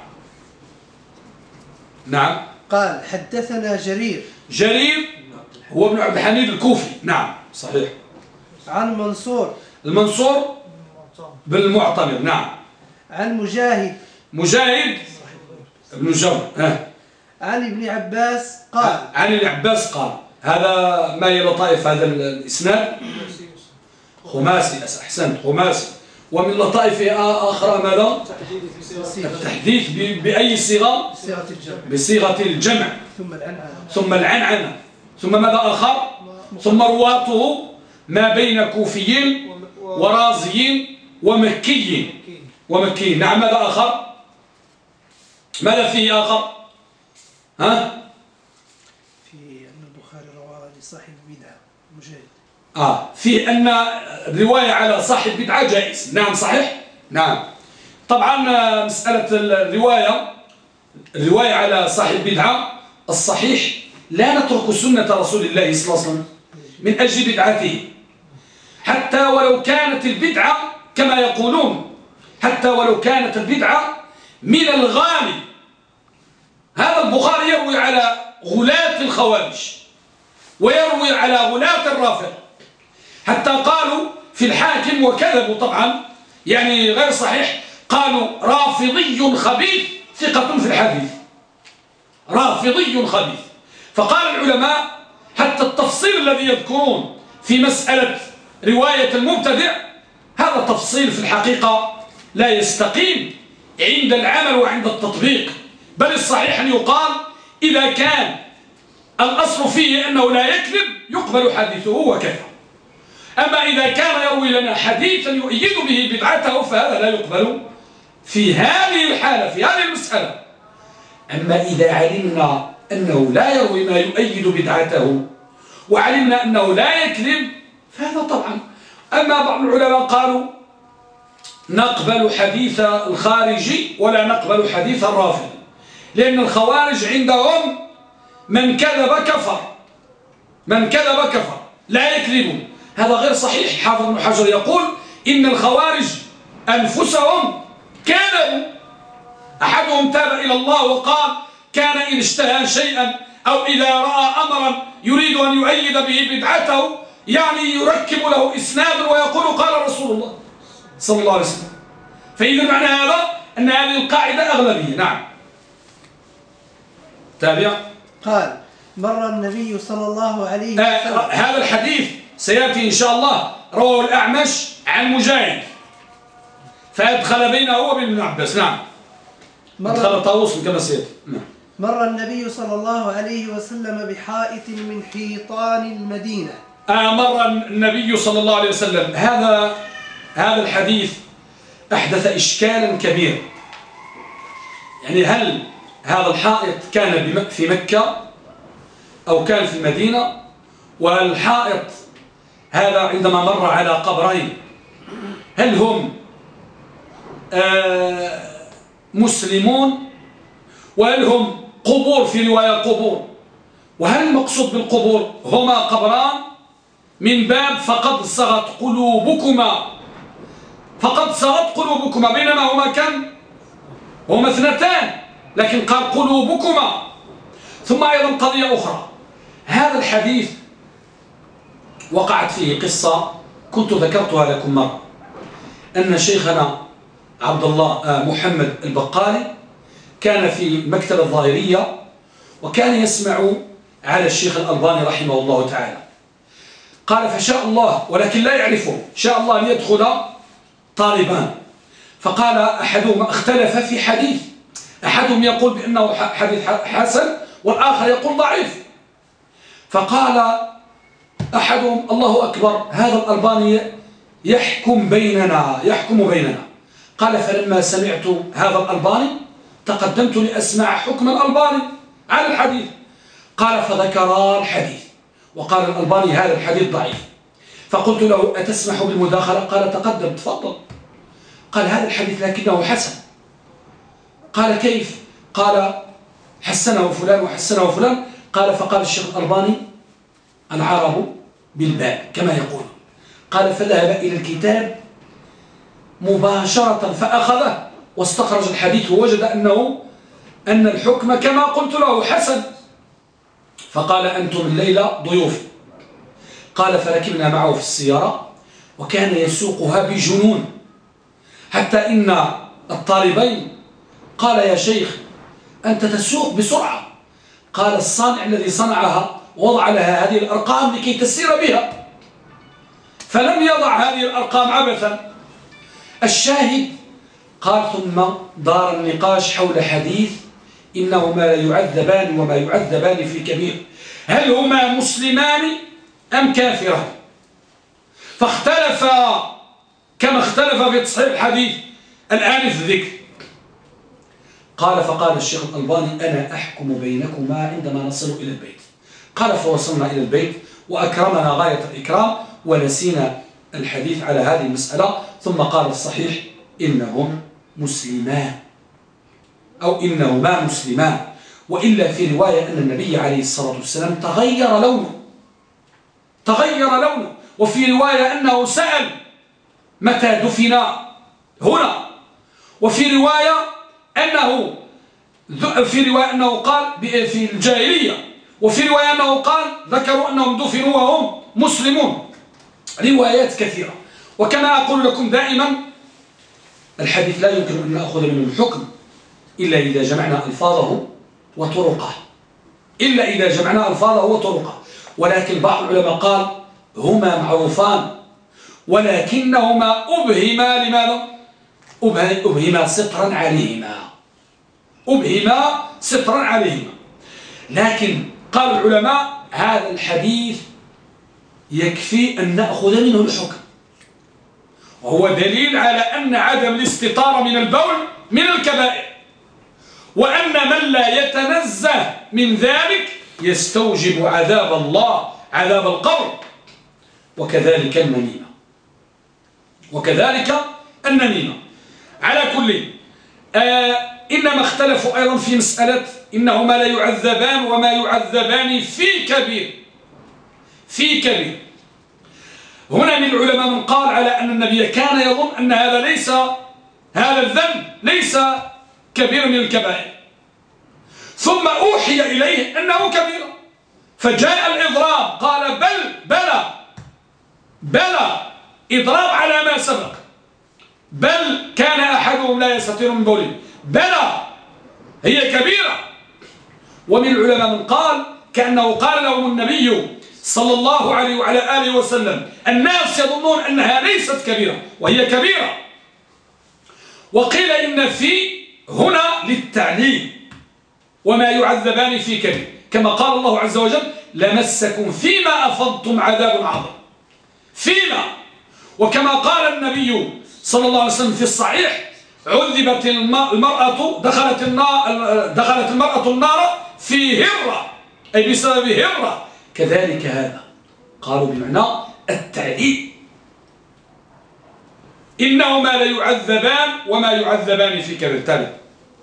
نعم. قال حدثنا جرير. جرير هو ابن عبد الحميد الكوفي. نعم صحيح. عن منصور. المنصور بالمعتمر. نعم. عن مجاهد. مجاهد ابن جبر. عن ابن عباس قال. عن ابن عباس قال. هذا ما هي لطائف هذا الإسناد؟ خماسي. أحسنت، خماسي. ومن لطائفه آخر ماذا؟ التحديث بأي صيغة؟ بصيغة الجمع. ثم العنعنة. ثم ماذا آخر؟ ثم رواته ما بين كوفيين ورازيين ومكيين. نعم. ماذا آخر؟ ماذا فيه آخر؟ في أن البخاري رواه لصاحب بدعة مجاهد. في أن الرواية على صاحب بدعة جائز. نعم صحيح. نعم. طبعا مسألة الرواية على صاحب بدعة الصحيح لا نترك سنة رسول الله صلى الله عليه وسلم من أجل بدعته، حتى ولو كانت البدعة كما يقولون، حتى ولو كانت البدعة من الغالي. هذا البخاري يروي على غلاة الخوارج ويروي على غلاة الرافضة، حتى قالوا في الحاكم وكذبوا طبعا، يعني غير صحيح، قالوا رافضي خبيث ثقة في الحديث، رافضي خبيث. فقال العلماء حتى التفصيل الذي يذكرون في مسألة رواية المبتدع هذا تفصيل في الحقيقة لا يستقيم عند العمل وعند التطبيق، بل الصحيح أن يقال إذا كان الأصل فيه أنه لا يكذب يقبل حديثه وكفى. أما إذا كان يروي لنا حديثا يؤيد به بدعته فهذا لا يقبل في هذه الحالة، في هذه المسألة. أما إذا علمنا أنه لا يروي ما يؤيد بدعته وعلمنا أنه لا يكذب فهذا طبعا. أما بعض العلماء قالوا نقبل حديث الخارجي ولا نقبل حديث الرافض، لأن الخوارج عندهم من كذب كفر، من كذب كفر، لا يكذبون. هذا غير صحيح. حافظ ابن حجر يقول إن الخوارج أنفسهم كذبوا. أحدهم تاب إلى الله وقال كان إن اشتهى شيئا أو إذا رأى أمرا يريد أن يؤيد به بدعته يعني يركب له إسنادا ويقول قال رسول الله صلى الله عليه وسلم. فإذا معنى هذا أن هذه القاعدة أغلبية. نعم. تابع. قال مر النبي صلى الله عليه وسلم. هذا الحديث سيأتي إن شاء الله رواه الأعمش عن مجاهد فأدخل بينه وبين ابن عباس. نعم. أدخل طاووس كما سيأتي. نعم. مر النبي صلى الله عليه وسلم بحائط من حيطان المدينة. مر النبي صلى الله عليه وسلم. هذا الحديث أحدث إشكالا كبيرا. يعني هل هذا الحائط كان في مكة أو كان في المدينة؟ وهل الحائط هذا عندما مر على قبرين هل هم مسلمون، وهل هم قبور في رواية قبور، وهل المقصود بالقبور هما قبران من باب فقد صغت قلوبكما، بينما هما كم؟ هما اثنتان، لكن قال قلوبكما. ثم أيضا قضية أخرى، هذا الحديث وقعت فيه قصة كنت ذكرتها لكم مرة، أن شيخنا عبد الله محمد البقالي كان في مكتب الظاهرية، وكان يسمع على الشيخ الألباني رحمه الله تعالى. قال فشاء الله، ولكن لا يعرفه، شاء الله أن يدخل طالبان. فقال أحدهما اختلف في حديث، أحدهم يقول بأنه حديث حسن والآخر يقول ضعيف. فقال أحدهم الله أكبر، هذا الألباني يحكم بيننا. قال فلما سمعت هذا الألباني تقدمت لأسمع حكم الألباني على الحديث. قال فذكر الحديث وقال الألباني هذا الحديث ضعيف. فقلت له أتسمح بالمداخلة؟ قال تقدم تفضل. قال هذا الحديث لكنه حسن. قال كيف؟ قال حسنه فلان وحسنه فلان. قال فقال الشيخ الألباني العرب بالباء كما يقول. قال فذهب إلى الكتاب مباشرة فأخذه واستخرج الحديث ووجد أن الحكم كما قلت له حسن. فقال أنتم الليلة ضيوف. قال فركبنا معه في السيارة وكان يسوقها بجنون، حتى إن الطالبين قال يا شيخ أنت تسوق بسرعة. قال الصانع الذي صنعها وضع لها هذه الأرقام لكي تسير بها، فلم يضع هذه الأرقام عبثا. الشاهد قال ثم دار النقاش حول حديث إنهما لا يعذبان وما يعذبان في كبير، هل هما مسلمان أم كافران؟ فاختلف كما اختلف في تصحيح الحديث الآن في الذكر. قال فقال الشيخ الألباني أنا أحكم بينكما عندما نصل إلى البيت. قال فوصلنا إلى البيت وأكرمنا غاية الإكرام ونسينا الحديث على هذه المسألة. ثم قال الصحيح إنهم مسلمان أو إنهما مسلمان. وإلا في رواية أن النبي عليه الصلاة والسلام تغير لونه. وفي رواية أنه سأل متى دفن هنا. وفي رواية أنه قال في الجاهلية. وفي رواية أنه قال ذكروا أنهم دفنوا وهم مسلمون. روايات كثيرة. وكما أقول لكم دائما الحديث لا يمكن أن نأخذ منه الحكم إلا إذا جمعنا ألفاظه وطرقه. ولكن بعض العلماء قال هما معروفان ولكنهما أبهما لماذا؟ أبهما سترا عليهما. لكن قال العلماء هذا الحديث يكفي أن نأخذ منه الحكم، وهو دليل على أن عدم الاستطارة من البول من الكبائر، وأن من لا يتنزه من ذلك يستوجب عذاب الله، عذاب القبر. وكذلك النميمة. على كل إنما اختلفوا أيضا في مسألة إنهما لا يعذبان وما يعذبان في كبير. هنا من العلماء من قال على أن النبي كان يظن أن هذا الذنب ليس كبير من الكبائر، ثم أوحي إليه أنه كبير، فجاء الإضراب قال بلى إضراب على ما سبق. بل كان أحدهم لا يستطيع من بوله، بلى هي كبيرة. ومن العلماء من قال كأنه قال لهم النبي صلى الله عليه وعلى آله وسلم الناس يظنون أنها ليست كبيرة وهي كبيرة. وقيل إن في هنا للتعليل وما يعذبان في كبير، كما قال الله عز وجل لمسكم فيما أفضتم عذاب عظيم. فيما، وكما قال النبي صلى الله عليه وسلم في الصحيح عذبت المرأة دخلت المرأة النار في هرة، أي بسبب هرة. كذلك هذا قالوا بمعنى التعذيب، إنهما ليعذبان وما يعذبان في كبير.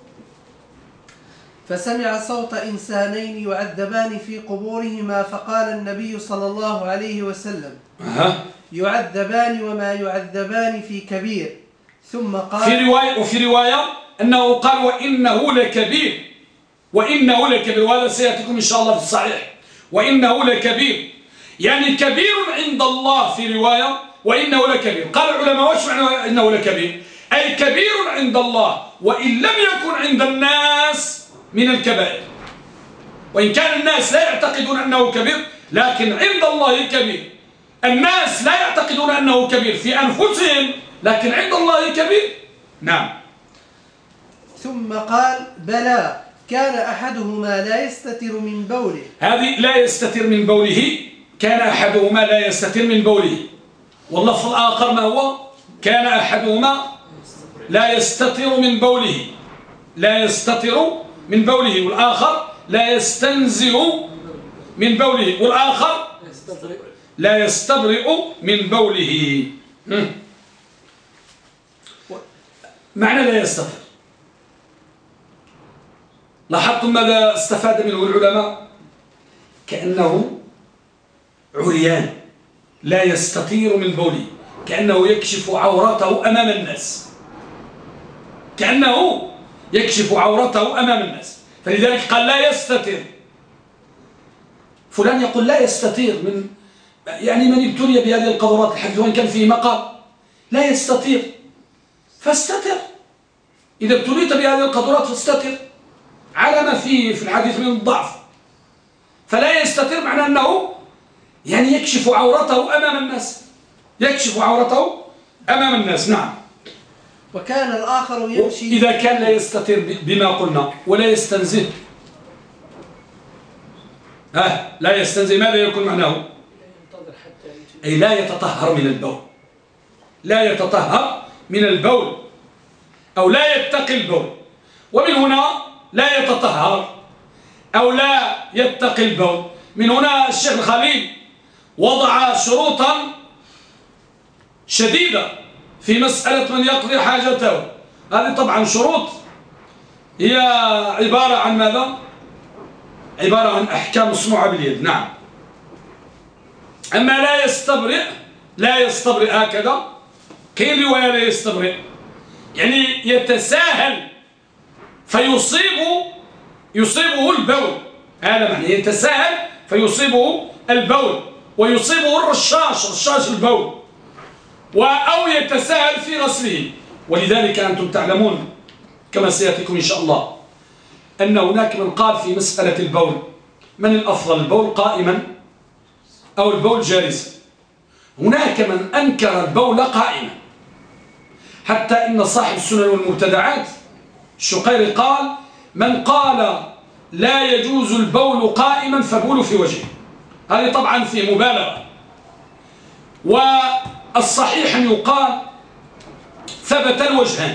فسمع صوت إنسانين يعذبان في قبورهما فقال النبي صلى الله عليه وسلم يعذبان وما يعذبان في كبير. ثم قال وفي رواية أنه قال وإنه لكبير، وإنه لكبير، وهذا سيأتيكم إن شاء الله في الصحيح. وإنه لكبير يعني كبير عند الله، في رواية وإنه لكبير. قال العلماء وش معنى إنه لكبير؟ أي كبير عند الله وإن لم يكن عند الناس من الكبائر، وإن كان الناس لا يعتقدون أنه كبير لكن عند الله كبير. الناس لا يعتقدون أنه كبير في أنفسهم لكن عند الله كبير. نعم. ثم قال بلى كان أحدهما لا يستتر من بوله. هذه لا يستتر من بوله، كان أحدهما لا يستتر من بوله. واللفظ الآخر ما هو؟ كان أحدهما لا يستتر من بوله، لا يستتر من بوله، والآخر لا يستنزه من بوله، والآخر لا يستبرئ من بوله. معنى لا يستتر، لاحظتم ماذا استفاد منه العلماء؟ كأنه عريان لا يستطير من بوله، كأنه يكشف عورته أمام الناس، كأنه يكشف عورته أمام الناس. فلذلك قال لا يستتر. فلان يقول لا يستطير من يعني من ابتلي بهذه القذرات الحديث وإن كان فيه مقال لا يستطير، فاستتر. إذا ابتليت بهذه القذرات فاستتر على ما فيه في الحديث من الضعف. فلا يستتر معنى أنه يعني يكشف عورته أمام الناس، يكشف عورته أمام الناس. نعم. وكان الآخر يمشي إذا كان لا يستتر بما قلنا ولا يستنزه، لا يستنزه ماذا يكون معناه؟ أي لا يتطهر من البول، لا يتطهر من البول أو لا يتقي البول. ومن هنا لا يتطهر أو لا يتقي البول. من هنا الشيخ الخليل وضع شروطا شديدة في مسألة من يقضي حاجته. هذه طبعا شروط هي عبارة عن ماذا؟ عبارة عن أحكام مصنوعة باليد. نعم. أما لا يستبرئ هكذا، كاين رواية لا يستبرئ يعني يتساهل يصيبه البول، هذا معنى يتساهل فيصيبه البول ويصيبه رشاش البول، أو يتساهل في غسله. ولذلك أنتم تعلمون كما سيأتيكم إن شاء الله أن هناك من قال في مسألة البول من الأفضل، البول قائما أو البول جالسا. هناك من أنكر البول قائما، حتى إن صاحب السنن والمبتدعات الشقيري قال من قال لا يجوز البول قائما فبول في وجهه. هذه طبعا في مبالغة. والصحيح أن يقال ثبت الوجهان.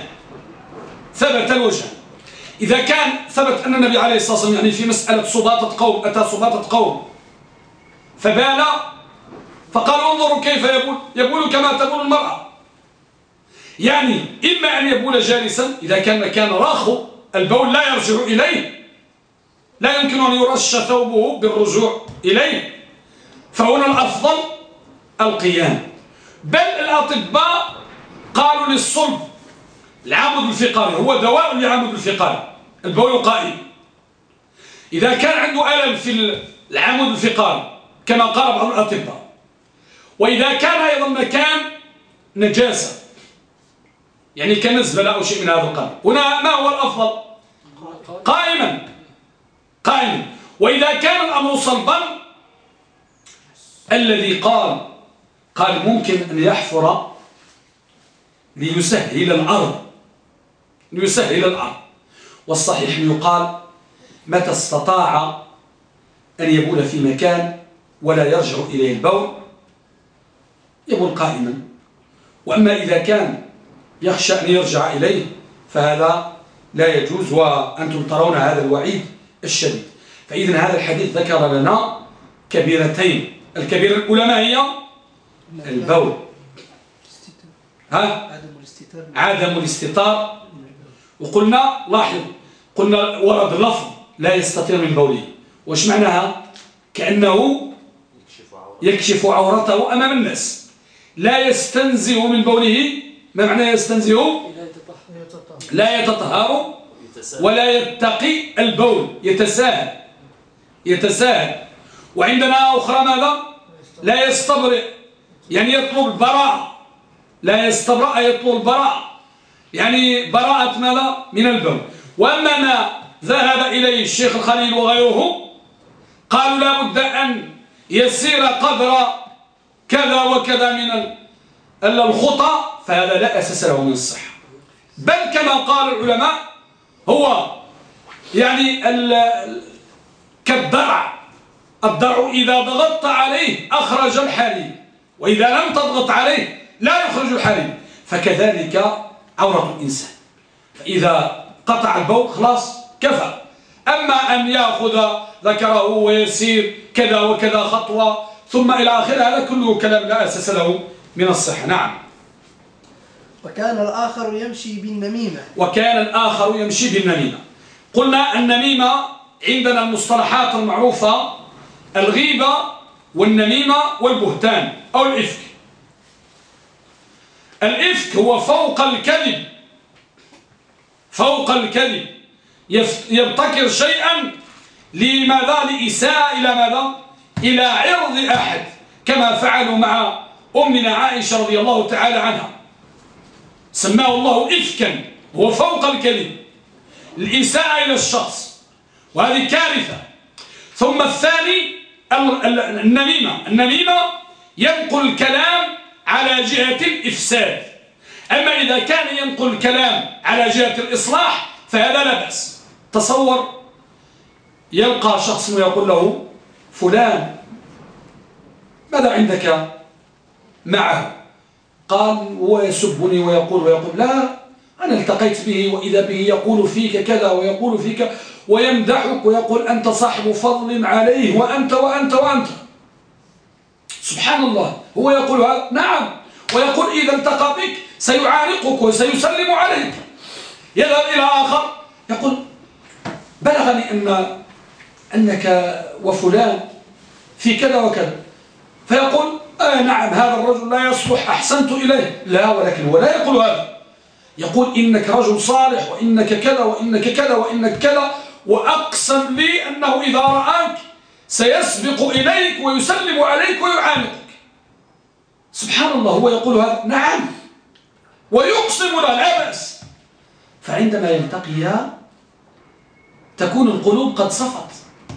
إذا كان ثبت أن النبي عليه الصلاة والسلام يعني في مسألة سباطة قوم، أتى سباطة قوم فبال فقال انظروا كيف يبول كما تبول المرأة، يعني إما أن يبول جالسا إذا كان مكان راخو البول لا يرجع إليه، لا يمكن أن يرش ثوبه بالرجوع إليه، فهنا الأفضل القيام. بل الأطباء قالوا للصلب العمود الفقري هو دواء لعمود الفقري البول قائم. إذا كان عنده ألم في العمود الفقري كما قال بعض الأطباء، وإذا كان أيضا مكان نجاسة يعني كنزبلة أو شيء من هذا القبيل، هنا ما هو الأفضل؟ قائما. وإذا كان الأمر صلبا الذي قال ممكن أن يحفر ليسهل الأرض. والصحيح يقال متى استطاع أن يبول في مكان ولا يرجع إليه البول يبول قائما. وأما إذا كان يخشى أن يرجع إليه، فهذا لا يجوز، وأنتم ترون هذا الوعيد الشديد. فإذن هذا الحديث ذكر لنا كبيرتين. الكبيرة الأولى ما هي؟ البول، عدم الاستتار. وقلنا لاحظ، قلنا ورد لفظ لا يستتر من بوله، وش معناها؟ كأنه يكشف عورته أمام الناس، لا يستنزه من بوله. ما معنى يستنزه؟ لا يتطهر ولا يتقي البول، يتساهل. وعندنا أخرى ماذا؟ لا يستبرئ، يعني يطلب البراءة. لا يستبرأ يطلب البراءة، يعني براءة ماذا؟ من البول. وأما ما ذهب إليه الشيخ الخليل وغيره، قالوا لا بد أن يسير قدر كذا وكذا من الخطى، فهذا لا أساس له من الصحة. بل كما قال العلماء هو يعني كالضرع. الضرع إذا ضغطت عليه أخرج الحليب، وإذا لم تضغط عليه لا يخرج الحليب. فكذلك عورة الإنسان، فإذا قطع البول خلاص كفى. أما أن يأخذ ذكره ويسير كذا وكذا خطوة ثم إلى آخره، هذا كله كلام لا أساس له من الصحة. نعم. وكان الآخر يمشي بالنميمة. قلنا النميمة عندنا المصطلحات المعروفة: الغيبة والنميمة والبهتان أو الإفك. الإفك هو فوق الكذب، يبتكر شيئا لماذا؟ لإساءة إلى ماذا؟ إلى عرض أحد، كما فعلوا مع أمنا عائشة رضي الله تعالى عنها، سماه الله إفكا، هو فوق الكذب، الإساءة إلى الشخص، وهذه كارثة. ثم الثاني النميمة ينقل الكلام على جهة الإفساد. أما إذا كان ينقل الكلام على جهة الإصلاح فهذا لا بأس. تصور يلقى شخص ويقول له: فلان ماذا عندك معه؟ قال: هو يسبني ويقول لا، أنا التقيت به وإذا به يقول فيك كذا ويقول فيك ويمدحك ويقول أنت صاحب فضل عليه وأنت وأنت وأنت. سبحان الله، هو يقول هذا. نعم، ويقول إذا التقى بك سيعانقك وسيسلم عليك. يذهب إلى آخر يقول: بلغني أنك وفلان في كذا وكذا، فيقول: نعم هذا الرجل لا يصلح، أحسنت إليه. لا، ولكن هو لا يقول هذا، يقول إنك رجل صالح وإنك كذا وإنك كذا وإنك كذا، وأقسم لي أنه إذا رآك سيسبق إليك ويسلم عليك ويعانقك. سبحان الله، هو يقول هذا. نعم، ويقسم لا بأس. فعندما يلتقيا تكون القلوب قد صفت.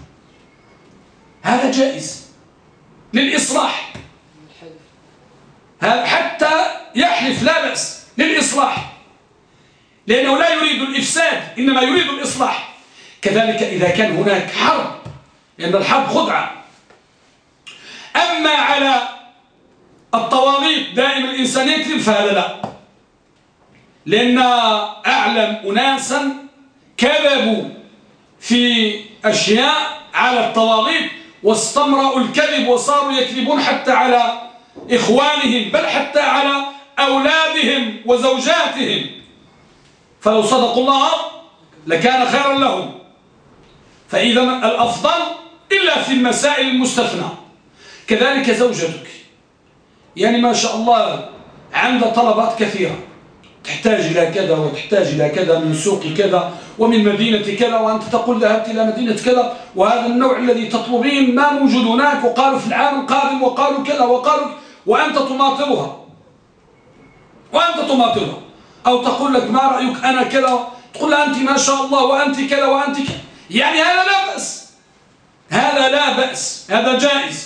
هذا جائز للإصلاح، حتى يحلف لا بأس للإصلاح، لأنه لا يريد الإفساد إنما يريد الإصلاح. كذلك إذا كان هناك حرب، لأن الحرب خدعة. أما على الطواغيت دائما الإنسان يكذب فهذا لا، لأن أعلم أناسا كذبوا في أشياء على الطواغيت واستمرأوا الكذب وصاروا يكذبون حتى على إخوانهم، بل حتى على أولادهم وزوجاتهم، فلو صدقوا الله لكان خيرا لهم. فإذا الأفضل إلا في المسائل المستثنى. كذلك زوجتك، يعني ما شاء الله عندها طلبات كثيرة، تحتاج إلى كذا وتحتاج إلى كذا من سوق كذا ومن مدينة كذا، وأنت تقول ذهبت إلى مدينة كذا وهذا النوع الذي تطلبين ما موجود هناك، وقالوا في العام القادم وقالوا كذا وقالوا، وأنت تماطلها أو تقول لك ما رأيك أنا كذا، تقول لها أنت ما شاء الله وأنت كذا وأنت كذا. يعني هذا لا بأس، هذا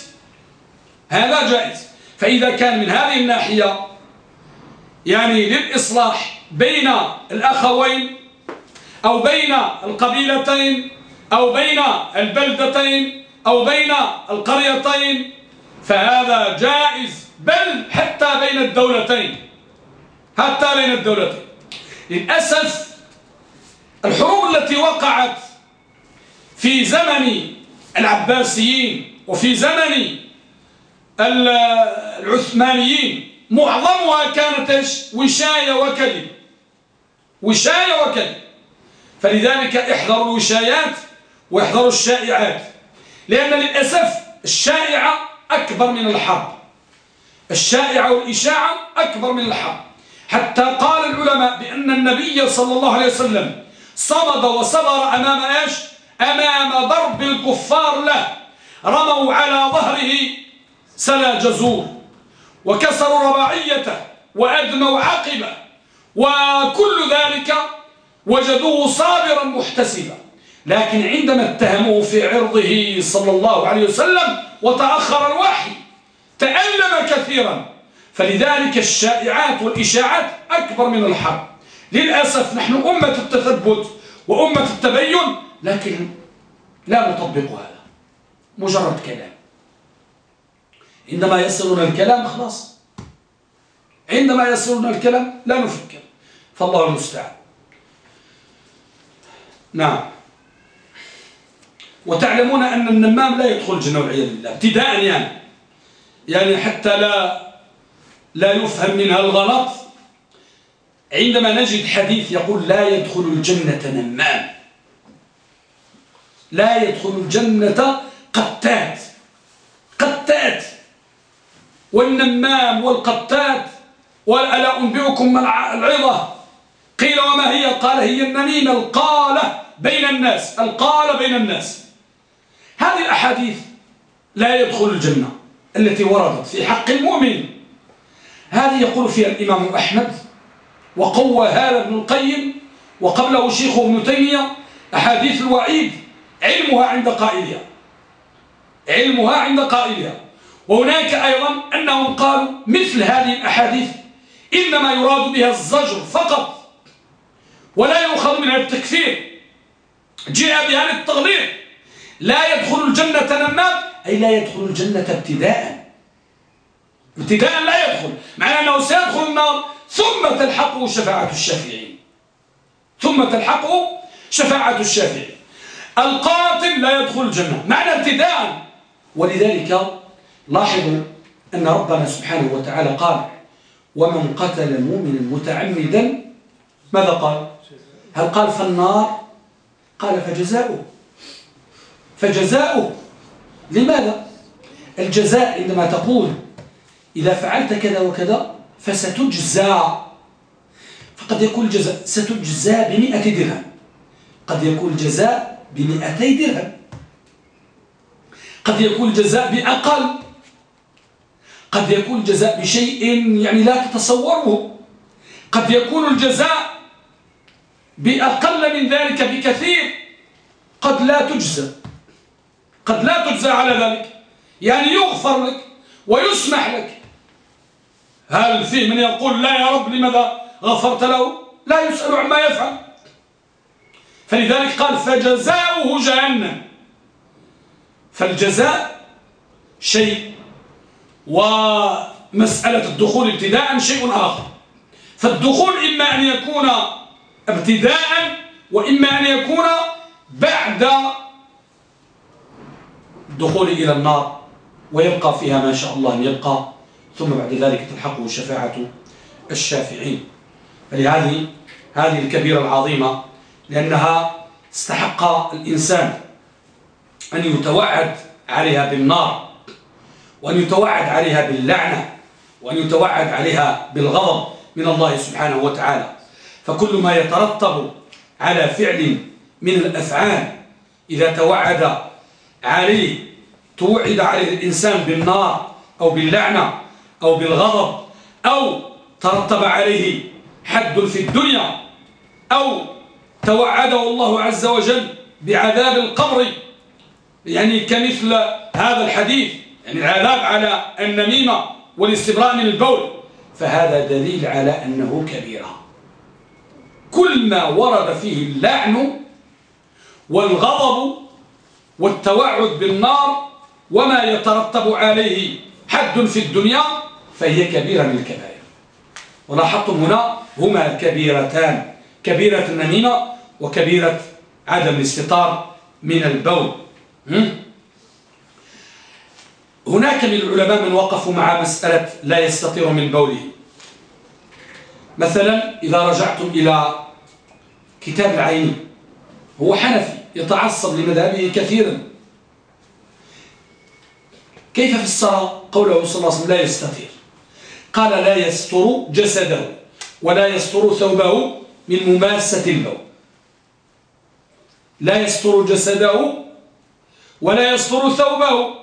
جائز. فإذا كان من هذه الناحية يعني للإصلاح بين الأخوين أو بين القبيلتين أو بين البلدتين أو بين القريتين فهذا جائز، بل حتى بين الدولتين حتى بين الدولتين. للأسف الحروب التي وقعت في زمن العباسيين وفي زمن العثمانيين معظمها كانت وشاية وكذب، وشاية وكذب. فلذلك احذروا الوشايات واحذروا الشائعات، لأن للأسف الشائعة أكبر من الحرب. الشائعة والإشاعة أكبر من الحرب، حتى قال العلماء بأن النبي صلى الله عليه وسلم صمد وصبر أمام ضرب الكفار له. رموا على ظهره سلا جزور وكسروا رباعيته وأدموا عقبه، وكل ذلك وجدوه صابرا محتسبا. لكن عندما اتهموه في عرضه صلى الله عليه وسلم وتأخر الوحي تألم كثيرا. فلذلك الشائعات والإشاعات أكبر من الحرب. للأسف نحن أمة التثبت وأمة التبين، لكن لا نطبق هذا، مجرد كلام. عندما يصلنا الكلام خلاص، عندما يصلنا الكلام لا نفكر، فالله المستعان. نعم. وتعلمون أن النمام لا يدخل الجنة والعياذ بالله ابتداء، يعني حتى لا يفهم منها الغلط. عندما نجد حديث يقول لا يدخل الجنة نمام، لا يدخل الجنة قتات، قتات. والنمام والقتات، وألا أنبئكم العظة؟ قيل وما هي؟ قال هي النميمة القالة بين الناس، القالة بين الناس. هذه الأحاديث لا يدخل الجنة التي وردت في حق المؤمن، هذه يقول فيها الإمام أحمد، وقوى هذا ابن القيم، وقبله شيخه ابن تيمية. أحاديث الوعيد علمها عند قائلها، علمها عند قائلها. وهناك أيضا أنهم قالوا مثل هذه الأحاديث إنما يراد بها الزجر فقط، ولا يؤخذ منها التكفير، جاء بها للتغليظ. لا يدخل الجنة نمام أي لا يدخل الجنة ابتداء، ابتداء لا يدخل، معنى أنه سيدخل النار ثم تلحقه شفاعة الشافعين، ثم تلحقه شفاعة الشافعين. القاتل لا يدخل الجنة معنى ابتداء. ولذلك لاحظوا أن ربنا سبحانه وتعالى قال ومن قتل مؤمنا متعمدا ماذا قال؟ هل قال فالنار؟ قال فجزاؤه، فجزاؤه. لماذا؟ الجزاء عندما تقول إذا فعلت كذا وكذا فستجزى، فقد يكون الجزاء ستجزى ب100 درهم، قد يكون الجزاء ب200 درهم، قد يكون الجزاء بأقل، قد يكون الجزاء بشيء يعني لا تتصوره، قد يكون الجزاء بأقل من ذلك بكثير، قد لا تجزى، قد لا تجزى على ذلك، يعني يغفر لك ويسمح لك. هل فيه من يقول لا يا رب لماذا غفرت له؟ لا يسأل عما يفعل. فلذلك قال فجزاؤه جهنم. فالجزاء شيء، ومسألة الدخول ابتداء شيء آخر. فالدخول إما أن يكون ابتداء وإما أن يكون بعد الدخول إلى النار ويبقى فيها ما شاء الله أن يبقى، ثم بعد ذلك تلحقه شفاعة الشافعين. فلهذه الكبيرة العظيمة، لأنها استحق الإنسان أن يتوعد عليها بالنار، وأن يتوعد عليها باللعنة، وأن يتوعد عليها بالغضب من الله سبحانه وتعالى. فكل ما يترتب على فعل من الأفعال إذا توعد عليه الإنسان بالنار أو باللعنة أو بالغضب، أو ترتب عليه حد في الدنيا، أو توعده الله عز وجل بعذاب القبر، يعني كمثل هذا الحديث، يعني العذاب على النميمة والاستبراء من البول، فهذا دليل على أنه كبيرة. كل ما ورد فيه اللعن والغضب والتوعد بالنار وما يترتب عليه حد في الدنيا فهي كبيرة من الكبائر. ولاحظتم هنا هما كبيرتان، كبيرة النميمة وكبيرة عدم الاستطار من البول. هناك من العلماء من وقفوا مع مسألة لا يستطير من بوله. مثلا إذا رجعتم إلى كتاب العيني، هو حنفي يتعصب لمذهبه كثيرا، كيف فسر قوله صلى الله عليه وسلم لا يستطير؟ قال لا يستر جسده ولا يستر ثوبه من مماسة البول. لا يستر جسده ولا يستر ثوبه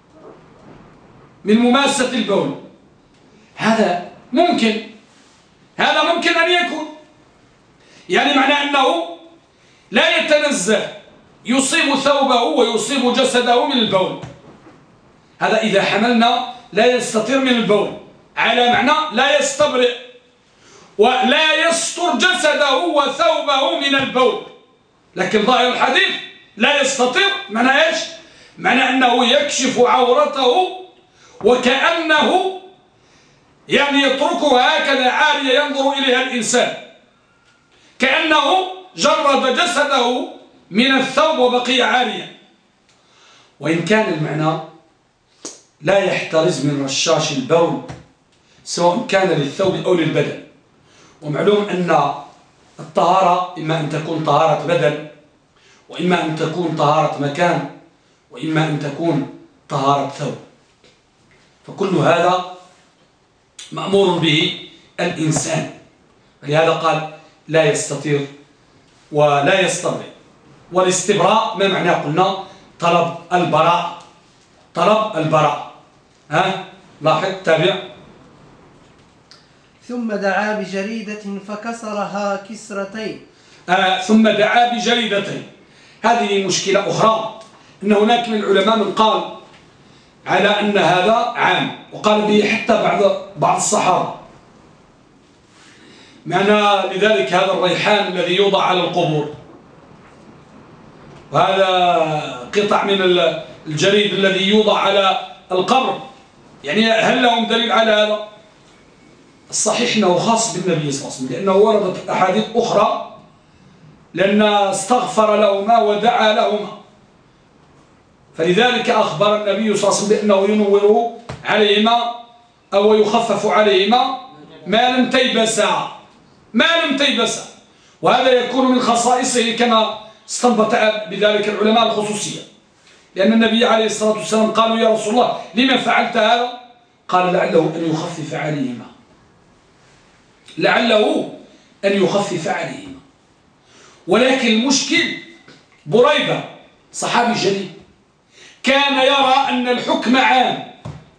من مماسة البول. هذا ممكن أن يكون، يعني معناه أنه لا يتنزه، يصيب ثوبه ويصيب جسده من البول. هذا إذا حملنا لا يستطير من البول على معنى لا يستبرئ ولا يستر جسده وثوبه من البول. لكن ظاهر الحديث لا يستطير معنى إيش؟ معنى أنه يكشف عورته وكأنه يعني يتركها هكذا عارية ينظر إليها الإنسان، كأنه جرد جسده من الثوب وبقي عاريا. وإن كان المعنى لا يحترز من رشاش البول سواء كان للثوب أو للبدن. ومعلوم أن الطهارة إما أن تكون طهارة بدن، وإما أن تكون طهارة مكان، وإما أن تكون طهارة ثوب، فكل هذا مأمور به الإنسان. لهذا قال لا يستطير ولا يستبرئ. والاستبراء ما معناه؟ قلنا طلب البراء، طلب البراء. لاحظ تابع. ثم دعا بجريدة فكسرها كسرتين. ثم دعا بجريدتين. هذه مشكلة أخرى، أن هناك من العلماء من قال على أن هذا عام، وقال به حتى بعض الصحابة. معنى لذلك هذا الريحان الذي يوضع على القبور، وهذا قطع من الجريد الذي يوضع على القبر، يعني هل لهم دليل على هذا؟ الصحيح أنه خاص بالنبي صلى الله عليه وسلم، لأنه وردت أحاديث أخرى لأن استغفر لهما ودعا لهما، فلذلك أخبر النبي صلى الله عليه وسلم بأنه ينور عليهما أو يخفف عليهما ما لم تيبسا. وهذا يكون من خصائصه كما استنبط بذلك العلماء الخصوصية، لأن النبي عليه الصلاة والسلام قالوا يا رسول الله لما فعلت هذا؟ قال لعله أن يخفف عليهما، لعله أن يخفف عليهما. ولكن المشكل بريدة صحابي جليل كان يرى أن الحكم عام.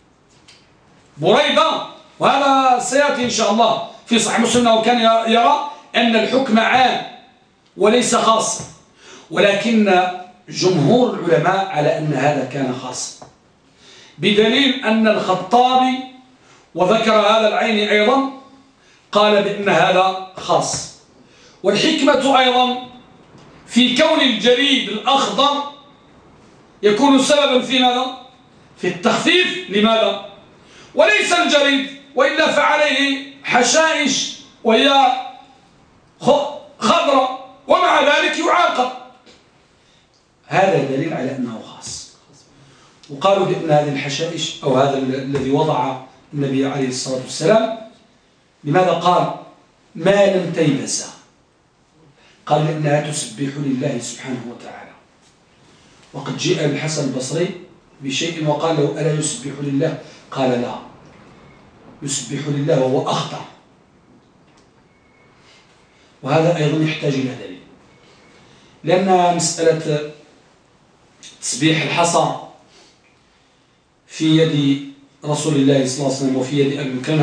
بريدة، وهذا سيأتي إن شاء الله في صحيح مسلم، وكان يرى أن الحكم عام وليس خاص، ولكن جمهور العلماء على أن هذا كان خاص، بدليل أن الخطابي وذكر هذا العيني أيضا قال بأن هذا خاص. والحكمة أيضا في كون الجريد الأخضر يكون سببا في ماذا؟ في التخفيف. لماذا؟ وليس الجريد، وإلا فعليه حشائش وهي خضراء ومع ذلك يعاقب. هذا دليل على أنه خاص. وقالوا بأن هذه الحشائش أو هذا الذي وضع النبي عليه الصلاة والسلام، لماذا قال ما لم تيبسا؟ قال لأنها تسبح لله سبحانه وتعالى. وقد جاء الحسن البصري بشيء وقال له ألا يسبح لله؟ قال لا، يسبح لله وهو أخطأ. وهذا أيضا يحتاج إلى دليل، لأن مسألة تسبيح الحصى في يد رسول الله صلى الله عليه وسلم وفي يد أبي بكر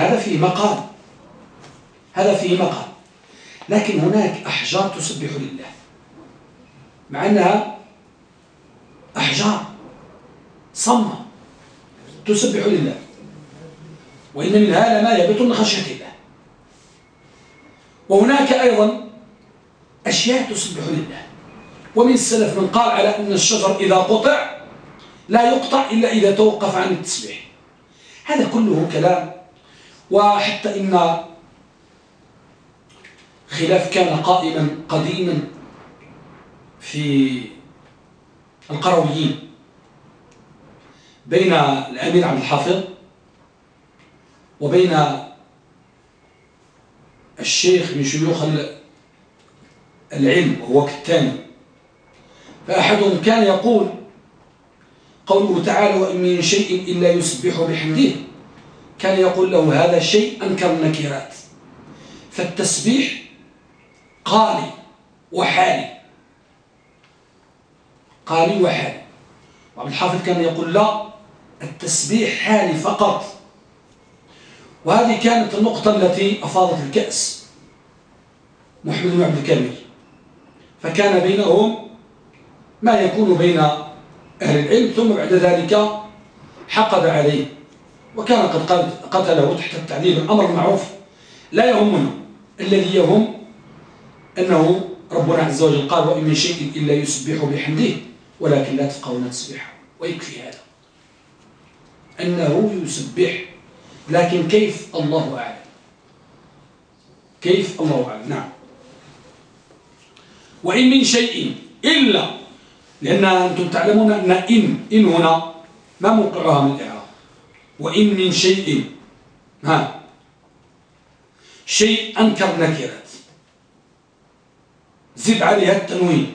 هذا فيه مقال، لكن هناك أحجار تسبح لله مع أنها أحجار صمة تسبح لله، وإن منها لما يهبط من خشية الله. وهناك أيضا أشياء تسبح لله. ومن السلف من قال على أن الشجر إذا قطع لا يقطع إلا إذا توقف عن التسبيح. هذا كله كلام. وحتى إن خلاف كان قائما قديما في القرويين بين الأمير عبد الحافظ وبين الشيخ من شيوخ العلم وهو كالثاني. فأحدهم كان يقول قوله تعالى وإن من شيء إلا يسبح بحمده، كان يقول له هذا شيء أنكر النكرات، فالتسبيح قالي وحالي، قالي وحالي. وعبد الحافظ كان يقول لا، التسبيح حالي فقط. وهذه كانت النقطة التي أفاضت الكأس محمد بن عبد الكامل، فكان بينهم ما يكون بين أهل العلم، ثم بعد ذلك حقد عليه وكان قد قتله تحت التعذيب. الأمر معروف لا يهمنا، الذي يهم أنه ربنا عز وجل قال وإن من شيء إلا يسبح بحمده ولكن لا تفقهون تسبيحه، ويكفي هذا أنه يسبح، لكن كيف الله أعلم، كيف الله أعلم. نعم. وإن من شيء إلا، لأن أنتم تعلمون أن إن هنا ما موقعها من الإعراب. وإن من شيء شيء أنكر نكرات، زد عليها التنوين،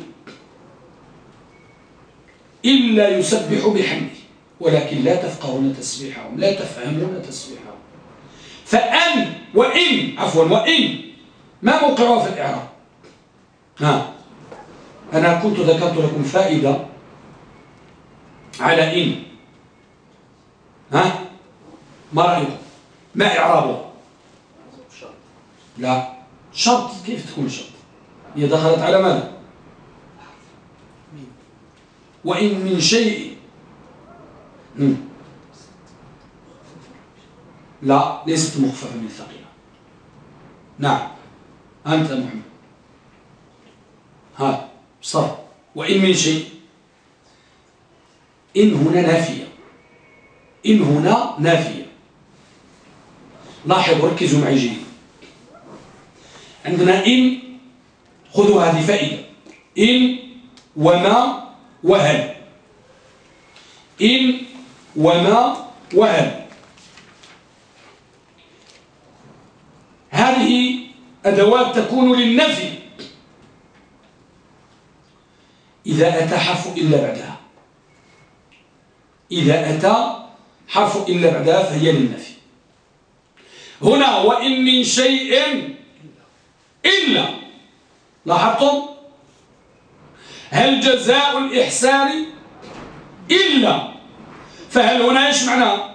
إلا يسبح بحمده ولكن لا تفقهون تسبيحهم، لا تفهمون تسبيحهم. فأن وإن وإن ما موقعها في الإعراب. أنا كنت ذكرت لكم فائدة على إن، ما رأيكم؟ ما إعرابه؟ لا، شرط. كيف تكون شرط؟ هي دخلت على ماذا؟ وإن من شيء. لا، ليست مخففة من ثقيلة. نعم. أنت محمد صار. وإن من شيء، إن هنا نافية، إن هنا نافية. لاحظوا، ركزوا معي جيدا. عندنا إن، خذوا هذه فائدة، إن وما وهل، إن وما وهل، هذه أدوات تكون للنفي إذا أتى حرف إلا بعدها. إذا أتى حرف إلا بعدها فهي للنفي. هنا وإن من شيء إلا، لاحظتم؟ هل جزاء الإحسان إلا، فهل هنا إيش معناه؟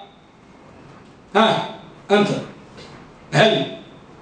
أنت هل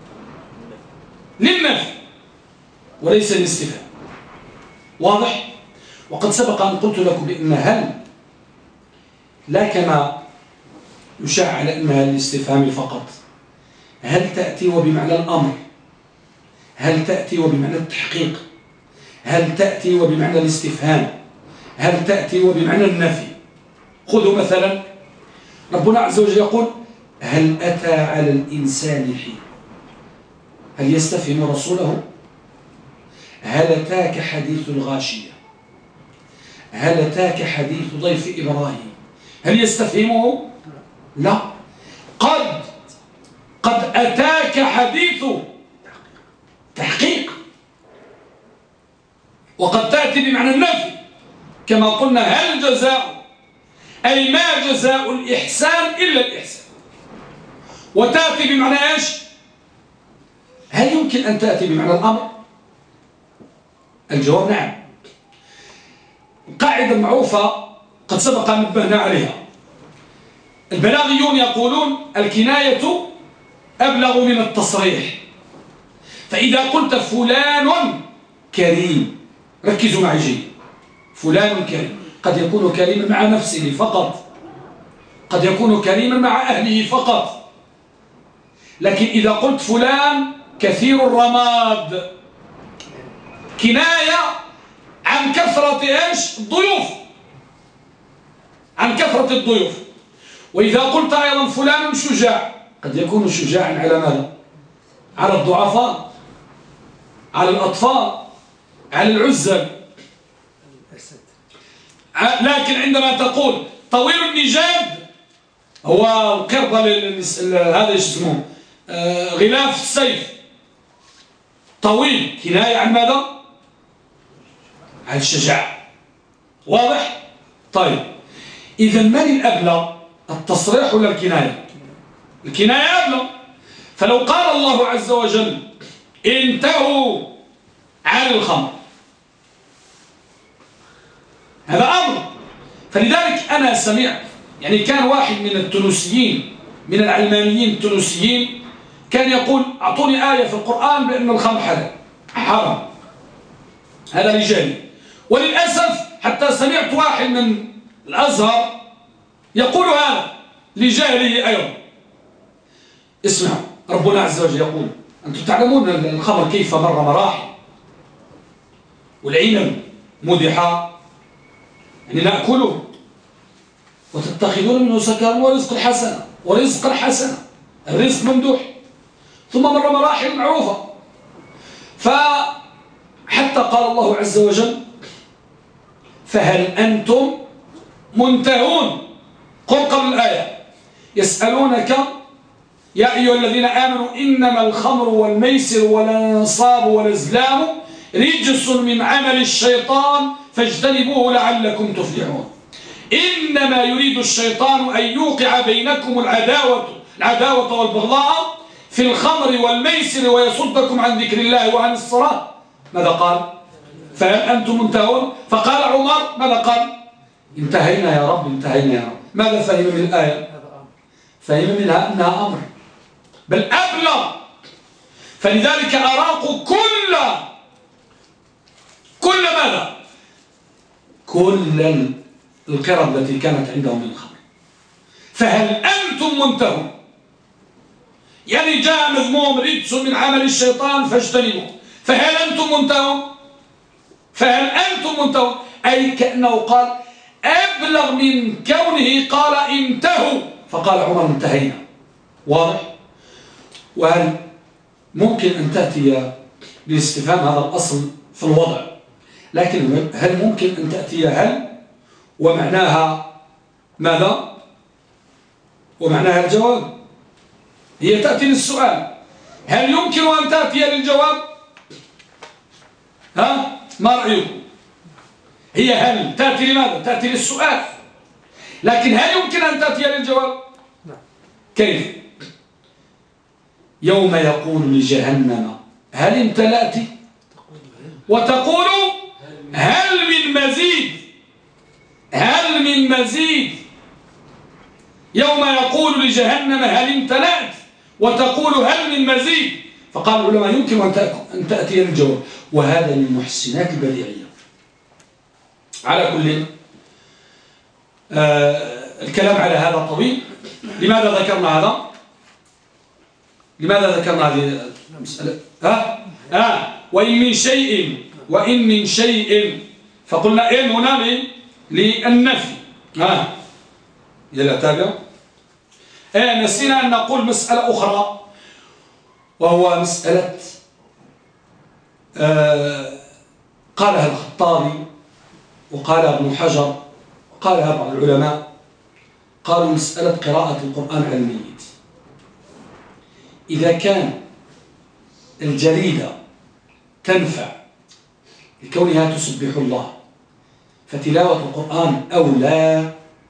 للنفي وليس للاستفهام، واضح؟ وقد سبق أن قلت لكم بأن هل لا كما يشاع على أنها للاستفهام فقط، هل تأتي وبمعنى الأمر، هل تأتي وبمعنى التحقيق، هل تأتي وبمعنى الاستفهام، هل تأتي وبمعنى النفي. خذوا مثلا ربنا عز وجل يقول هل أتى على الإنسان حين، هل يستفهم رسوله؟ هل أتاك حديث الغاشية، هل أتاك حديث ضيف إبراهيم، هل يستفهمه؟ لا. قد أتاك حديث تحقيق، وقد تأتي بمعنى النفي كما قلنا هل جزاء، أي ما جزاء الإحسان إلا الإحسان. وتأتي بمعنى إيش؟ هل يمكن أن تأتي بمعنى الأمر؟ الجواب نعم. قاعدة معروفة قد سبق أن نبهنا عليها. البلاغيون يقولون الكناية أبلغ من التصريح. فإذا قلت فلان كريم، ركزوا معي جيد، فلان كريم قد يكون كريما مع نفسه فقط، قد يكون كريما مع أهله فقط. لكن إذا قلت فلان كثير الرماد، كناية عن كثرة إيش؟ الضيوف، عن كثرة الضيوف. وإذا قلت أيضا فلان شجاع، قد يكون شجاعا على ماذا؟ على الضعفاء. على الأطفال، على العزل. لكن عندما تقول طويل النجاد هو القربة هذا اسمه غلاف السيف، طويل كناية عن ماذا؟ عن الشجاعة. واضح؟ طيب إذا من الأبلغ، التصريح ولا الكناية؟ الكناية أبلغ. فلو قال الله عز وجل انتهوا عن الخمر، هذا أمر. فلذلك أنا سمعت، يعني كان واحد من التونسيين، من العلمانيين التونسيين، كان يقول أعطوني آية في القرآن بأن الخمر حرام. هذا رجالي. وللأسف حتى سمعت واحد من الأزهر يقول هذا لجاهله أيضا. اسمعوا، ربنا عز وجل يقول أنتم تعلمون الخمر كيف مر مراحل، والعنب مدحا يعني نأكله وتتخذون منه سكرا ورزقا حسنا، الرزق ممدوح، ثم مر مراحل معروفة. فحتى قال الله عز وجل فهل أنتم منتهون. قل قبل الآية يسألونك يا أيها الذين آمنوا إنما الخمر والميسر والأنصاب والأزلام رجس من عمل الشيطان فاجتنبوه لعلكم تفلحون. إنما يريد الشيطان أن يوقع بينكم العداوة والبغضاء في الخمر والميسر ويصدكم عن ذكر الله وعن الصلاة. ماذا قال؟ فهل أنتم منتهون؟ فقال عمر ماذا قال؟ انتهينا يا رب، انتهينا يا رب. ماذا فهم من الآية؟ فهم منها أنها أمر، بل أبلغ. فلذلك أراقوا كل ماذا؟ كل القرب التي كانت عندهم من الخمر. فهل أنتم منتهون؟ يعني جاء مذموم رجس من عمل الشيطان فاجتنبوه. فهل أنتم منتهون؟ فهل أنتم منتهون؟ أي كأنه قال أبلغ من كونه قال انتهوا، فقال عمر انتهينا. واضح؟ وهل ممكن أن تأتي باستفهام هذا الأصل في الوضع، لكن هل ممكن أن تأتي هل ومعناها ماذا؟ ومعناها الجواب. هي تأتي للسؤال، هل يمكن أن تأتي للجواب؟ ما رأيكم؟ هي هل تأتي لماذا؟ تأتي للسؤال، لكن هل يمكن أن تأتي للجواب؟ كيف؟ يوم يقول لجهنم هل امتلأت وتقول هل من مزيد، هل من مزيد. يوم يقول لجهنم هل امتلأت وتقول هل من مزيد. فقال العلماء يمكن أن تأتي للجواب، وهذا من محسنات البديعية. على كل الكلام على هذا طويل. لماذا ذكرنا هذا؟ لماذا ذكرنا هذه المسألة؟ وإن من شيء فقلنا إن هنا للنفي. يلا تابع. نسينا أن نقول مسألة أخرى، وهو مسألة قالها الخطابي وقالها ابن حجر وقالها بعض العلماء. قالوا مسألة قراءة القرآن على الميت، إذا كان الجريدة تنفع لكونها تسبح الله، فتلاوة القرآن أولى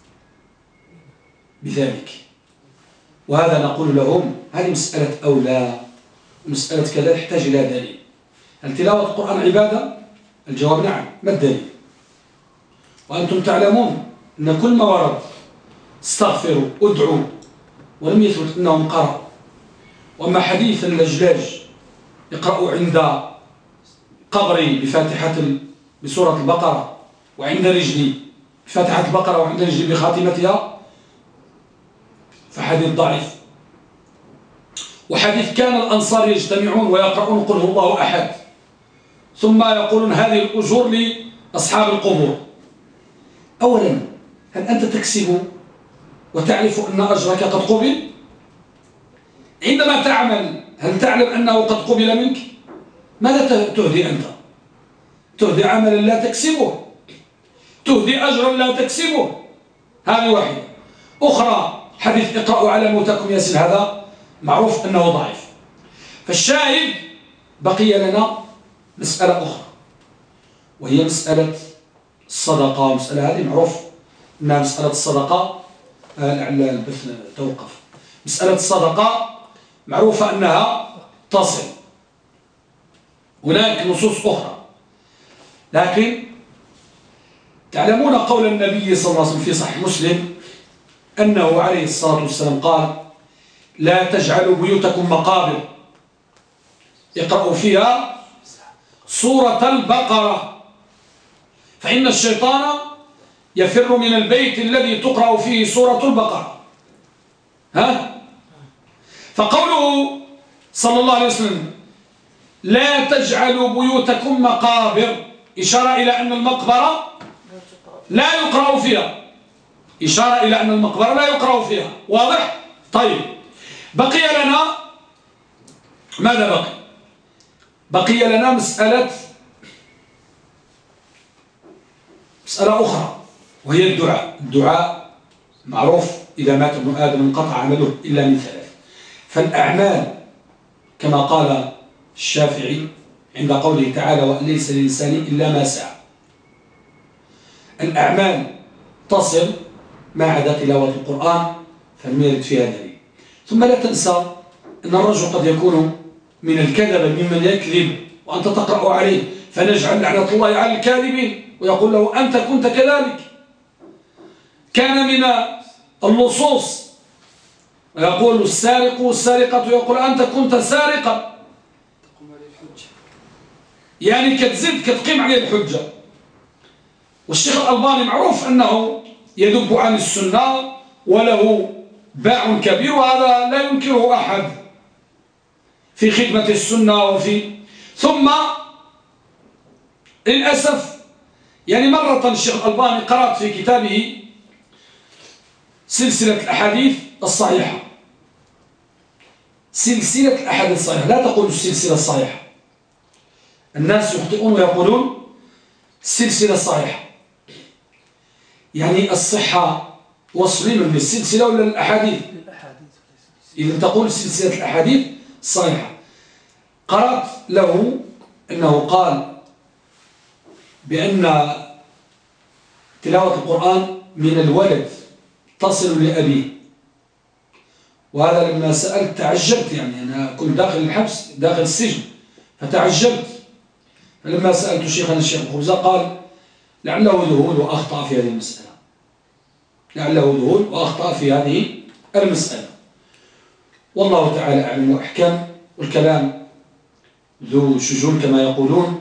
بذلك. وهذا نقول لهم هذه مسألة أولى ومسألة كذا تحتاج إلى دليل. هل تلاوة القرآن عبادة؟ الجواب نعم. ما الدليل؟ وأنتم تعلمون أن كل ما ورد استغفروا ادعوا ولم يثبت أنهم قرأوا. وأما حديث اللجلاج يقرأوا عند قبري بسورة البقرة وعند رجلي بفاتحة البقرة وعند رجلي بخاتمتها، فحديث ضعيف. وحديث كان الأنصار يجتمعون ويقرؤون قل هو الله أحد ثم يقولون هذه الأجور لأصحاب القبور. أولا هل أنت تكسب وتعرف أن أجرك قد قبل؟ عندما تعمل هل تعلم أنه قد قبل منك؟ ماذا تهدي أنت؟ تهدي عملا لا تكسبه، تهدي أجرا لا تكسبه. هذه واحدة. أخرى حديث اقرأوا على موتاكم ياسين، هذا معروف أنه ضعيف. فالشاهد بقي لنا مسألة أخرى، وهي مسألة الصدقة. مسألة هذه معروف أنها مسألة الصدقة. لعل البث توقف. مسألة الصدقة معروفة أنها تصل. هناك نصوص أخرى، لكن تعلمون قول النبي صلى الله عليه وسلم في صحيح مسلم أنه عليه الصلاة والسلام قال: لا تجعلوا بيوتكم مقابر اقرأوا فيها سورة البقرة فإن الشيطان يفر من البيت الذي تقرأ فيه سورة البقرة. فقوله صلى الله عليه وسلم لا تجعلوا بيوتكم مقابر إشارة إلى أن المقبرة لا يقرأ فيها، إشارة إلى أن المقبرة لا يقرأ فيها. واضح؟ طيب، بقي لنا ماذا بقي لنا مسألة أخرى، وهي الدعاء معروف إذا مات ابن آدم انقطع عمله إلا من ثلاث. فالأعمال كما قال الشافعي عند قوله تعالى وليس للإنسان إلا ما سعى، الأعمال تصل ما عدا تلاوة القرآن فلم يرد فيها دليل. ثم لا تنسى أن الرجل قد يكون من الكذبة ممن يكذب وأنت تقرأ عليه، فنجعل لعنة الله على الكاذبين ويقول له أنت كنت كذلك. كان من اللصوص ويقول السارق والسارقة يقول أنت كنت سارقا، يعني كتزيد كتقيم عليه الحجة. والشيخ الألباني معروف أنه يدب عن السنة وله باع كبير، وهذا لا ينكره أحد في خدمة السنة ثم للأسف يعني مرة الشيخ الألباني قرأت في كتابه سلسلة الأحاديث الصحيحة، سلسلة الأحاديث الصحيحة، لا تقول السلسلة الصحيحة، الناس يخطئون ويقولون السلسلة الصحيحة، يعني الصحة وصل من السلسلة ولا الأحاديث؟ إذا تقول سلسلة الأحاديث الصحيحة. قرأت له أنه قال بأن تلاوة القرآن من الولد تصل لأبيه، وهذا لما سألت تعجبت، يعني أنا كنت داخل الحبس داخل السجن فتعجبت، فلما سألت شيخنا الشيخ خبزة قال لعله ذهول وأخطأ في هذه المسألة، لعله ذهول وأخطأ في هذه المسألة، والله تعالى أعلم وأحكم، والكلام ذو شجون كما يقولون.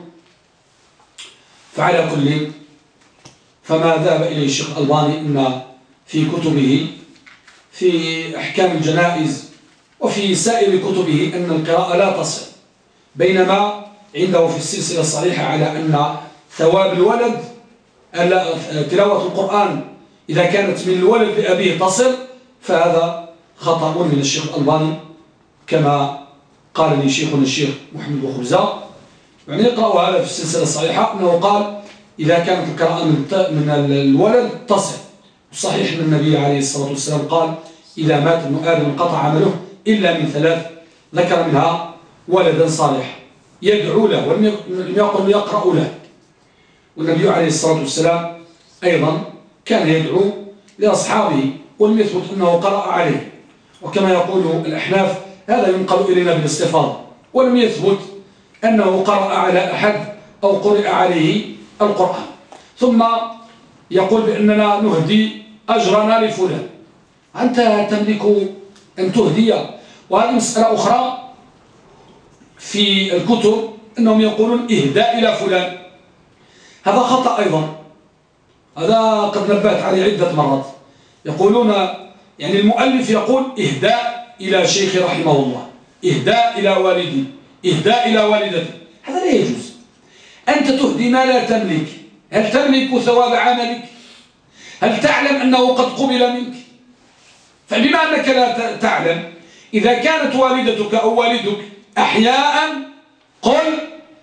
فعلى كل فما ذهب إليه الشيخ الألباني إن في كتبه في أحكام الجنائز وفي سائر كتبه أن القراءة لا تصل، بينما عنده في السلسلة الصحيحة على أن ثواب الولد تلاوة القرآن إذا كانت من الولد لأبيه تصل، فهذا خطأ من الشيخ الألباني كما قال لي شيخنا الشيخ محمد بوخبزة، يعني يقرأ هذا في السلسلة الصحيحة أنه قال إذا كانت القراءة من الولد تصل. صحيح أن النبي عليه الصلاة والسلام قال إذا مات ابن آدم انقطع عمله إلا من ثلاث، ذكر منها ولدا صالح يدعو له ولم يقل يقرأ له. والنبي عليه الصلاة والسلام أيضا كان يدعو لأصحابه ولم يثبت أنه قرأ عليه، وكما يقول الأحناف هذا ينقل إلينا بالاستفاضة، ولم يثبت أنه قرأ على أحد أو قرأ عليه القرآن. ثم يقول بأننا نهدي أجرنا لفلان، أنت تملك أن تهدي. وهذه مسألة أخرى في الكتب أنهم يقولون إهداء إلى فلان، هذا خطأ أيضا، هذا قد نبهت عليه عدة مرات. يقولون يعني المؤلف يقول إهداء إلى شيخ رحمه الله، إهداء إلى والدي، إهداء إلى والدتي، هذا لا يجوز. أنت تهدي ما لا تملك، هل تملك ثواب عملك؟ هل تعلم أنه قد قبل منك؟ فبما أنك لا تعلم، إذا كانت والدتك أو والدك أحياء قل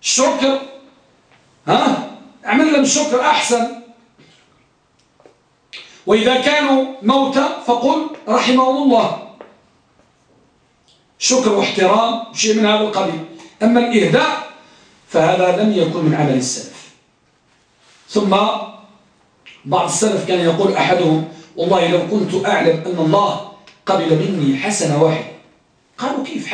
الشكر اعمل لهم الشكر أحسن. وإذا كانوا موتى فقل رحمهم الله، شكر واحترام شيء من هذا القبيل. أما الإهداء فهذا لم يكن من عمل السلف. ثم بعض السلف كان يقول أحدهم والله لو كنت أعلم أن الله قبل مني حسنة واحدة. قالوا كيف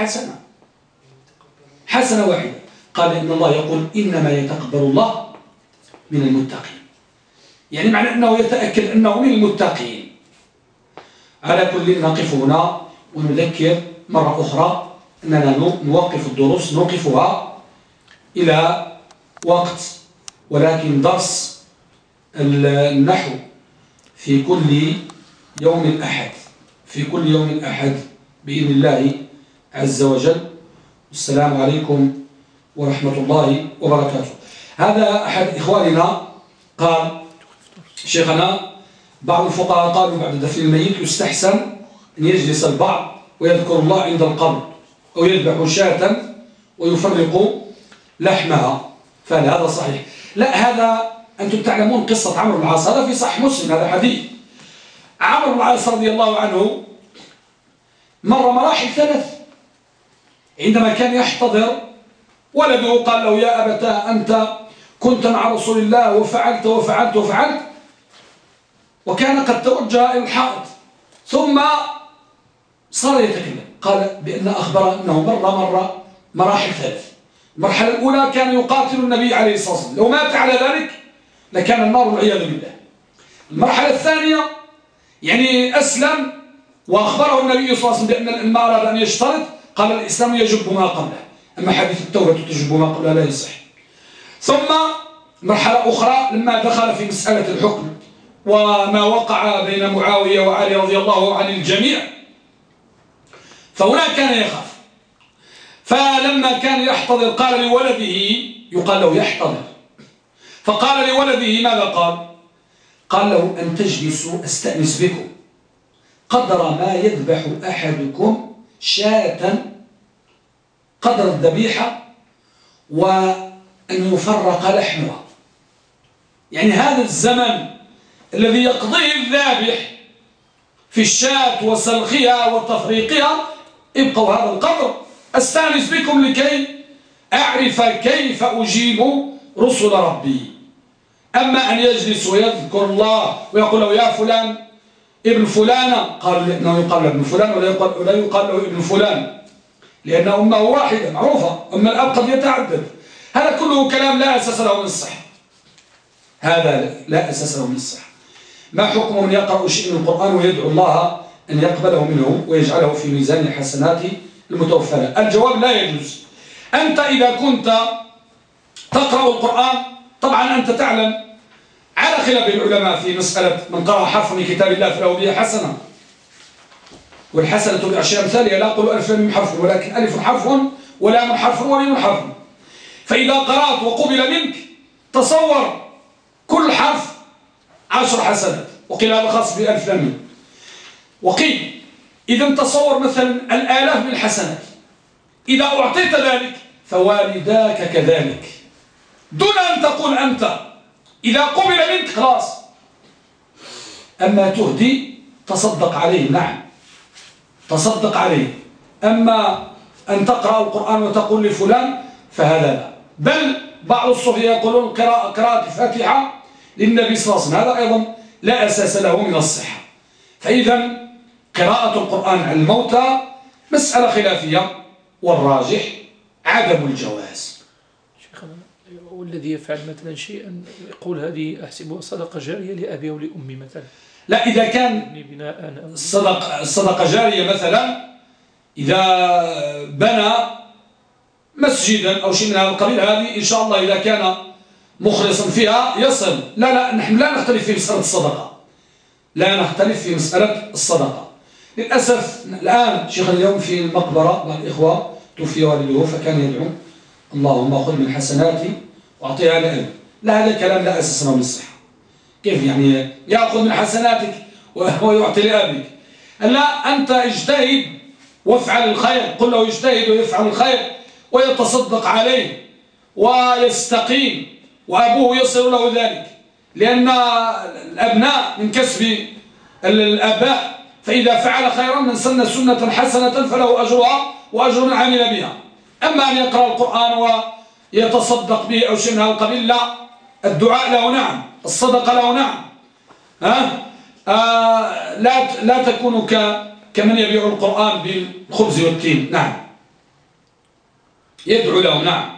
حسنة واحدة؟ قال إن الله يقول إنما يتقبل الله من المتقين، يعني معنى أنه يتأكد أنه من المتقين. على كل نقف هنا ونذكر مرة أخرى أننا نوقف الدروس، نوقفها إلى وقت، ولكن درس النحو في كل يوم الأحد، بإذن الله عز وجل. السلام عليكم ورحمة الله وبركاته. هذا أحد إخواننا قال شيخنا بعض الفقهاء قالوا بعد دفن الميت يستحسن أن يجلس البعض ويذكر الله عند القبر أو يذبح شاة ويفرق لحمها، فهل هذا صحيح؟ لا، هذا أنتم تعلمون قصة عمرو بن العاص، هذا في صحيح مسلم، هذا حديث. عمرو بن العاص رضي الله عنه مر مراحل ثلاث. عندما كان يحتضر ولده قال له يا أبتاه أنت كنت مع رسول الله وفعلت وفعلت وفعلت، وكان قد توجه إلى الحائط ثم صار يتكلم. قال بأن أخبر أنه مر مراحل ثلاث. المرحلة الأولى كان يقاتل النبي عليه الصلاة والسلام، لو مات على ذلك لكان النار والعياذ بالله. المرحلة الثانية يعني أسلم وأخبره النبي صلى الله عليه وسلم بأن ما أراد أن يشترط قال الإسلام يجب ما قبله، أما حديث التوبة تجب ما قبله لا يصح. ثم مرحلة أخرى لما دخل في مسألة الحكم وما وقع بين معاوية وعلي رضي الله عن الجميع، فهنا كان يخاف. فلما كان يحتضر قال لولده، يقال له يحتضر، فقال لولده ماذا قال له أن تجلسوا أستأنس بكم قدر ما يذبح أحدكم شاة، قدر الذبيحة، وأن يفرق لحمها. يعني هذا الزمن الذي يقضيه الذابح في الشاة وسلخها وتفريقها ابقوا هذا القدر، أستأنس بكم لكي أعرف كيف أجيب رسل ربي. أما أن يجلس ويذكر الله ويقول له يا فلان ابن فلانة، قالوا لأنه يقال له ابن فلان ولا يقال له ابن فلان، لأن أمه واحدة معروفة، أما الأب قد يتعدد. هذا كله كلام لا أساس له من الصحة، هذا لا أساس له من الصحة. ما حكم من يقرأ شيء من القرآن ويدعو الله أن يقبله منه ويجعله في ميزان حسنات المتوفى؟ الجواب لا يجوز. أنت إذا كنت تقرأ القرآن، طبعا أنت تعلم على خلاف العلماء في مسألة من قرأ حرف من كتاب الله فله به حسنة، والحسنة بعشر أمثالها، لا أقول ألف لام حرف، ولكن ألف حرف ولام حرف وميم حرف. فإذا قرأت وقبل منك تصور كل حرف 10 حسنات، وقيل هذا خاص بألف لام، وقيل إذا تصور مثلا الآلاف من الحسنات. إذا أعطيت ذلك فوالداك كذلك، دون أن تقول أنت إذا قبل منك خلاص. أما تهدي تصدق عليه، نعم تصدق عليه، أما أن تقرأ القرآن وتقول لفلان فهذا لا. بل بعض الصوفية يقولون قراءة الفاتحة للنبي صلى الله عليه وسلم، هذا أيضا لا أساس له من الصحة. فإذا قراءة القرآن على الموتى مسألة خلافية، والراجح عدم الجواز. شيخنا، والذي يفعل مثلا شيئا يقول هذه أحسبها صدقة جارية لأبي أو لأمي مثلا، لا، إذا كان الصدقة جارية مثلا إذا بنى مسجدا أو شيء من هذا القبيل، هذه إن شاء الله إذا كان مخلصا فيها يصل. لا نحن لا نختلف في مسألة الصدقة، لا نختلف في مسألة الصدقة. للأسف الآن شيخ اليوم في المقبرة بعض الإخوة توفي والده فكان يدعو اللهم خذ من حسناتي وأعطيها لأبي. لا، هذا الكلام لا أساس له من الصحة. كيف يعني يأخذ من حسناتك ويعطي لأبيك؟ لا، أنت اجتهد وافعل الخير، قل له يجتهد ويفعل الخير ويتصدق عليه ويستقيم وأبوه يصل له ذلك، لأن الأبناء من كسب الآباء، فإذا فعل خيرا من سن سنة حسنة فله أجرها وأجر من عمل بها. أما أن يقرأ القرآن ويتصدق به أو شيء من هذا القبيل لا، الدعاء له نعم، الصدقة له نعم، لا تكون كمن يبيع القرآن بالخبز والتين. نعم، يدعو له. نعم.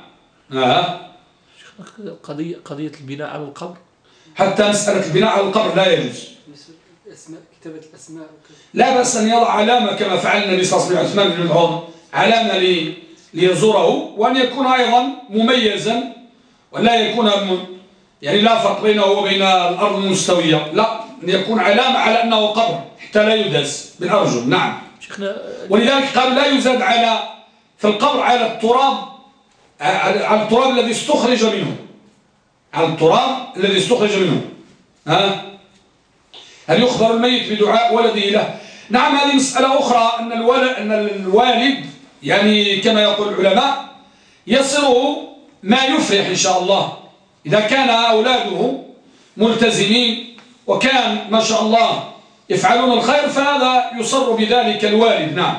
قضية البناء على القبر، حتى مسألة البناء على القبر لا يجوز. كتابة الأسماء لا بأس أن يضع علامة كما فعل النبي صلى الله عليه وسلم عثمان بن مظعون، علامة ليزوره، وأن يكون أيضا مميزا ولا يكون يعني لا فرق بينه وبين الأرض المستوية، لا، أن يكون علامة على أنه قبر حتى لا يدس بالأرجل. نعم. ولذلك قالوا لا يزاد في القبر على التراب الذي استخرج منه، على التراب الذي استخرج منه. هل يخبر الميت بدعاء ولده له؟ نعم، هذه مسألة أخرى، أن الوالد يعني كما يقول العلماء يصره ما يفرح إن شاء الله، إذا كان أولاده ملتزمين وكان ما شاء الله يفعلون الخير فهذا يصر بذلك الوالد. نعم.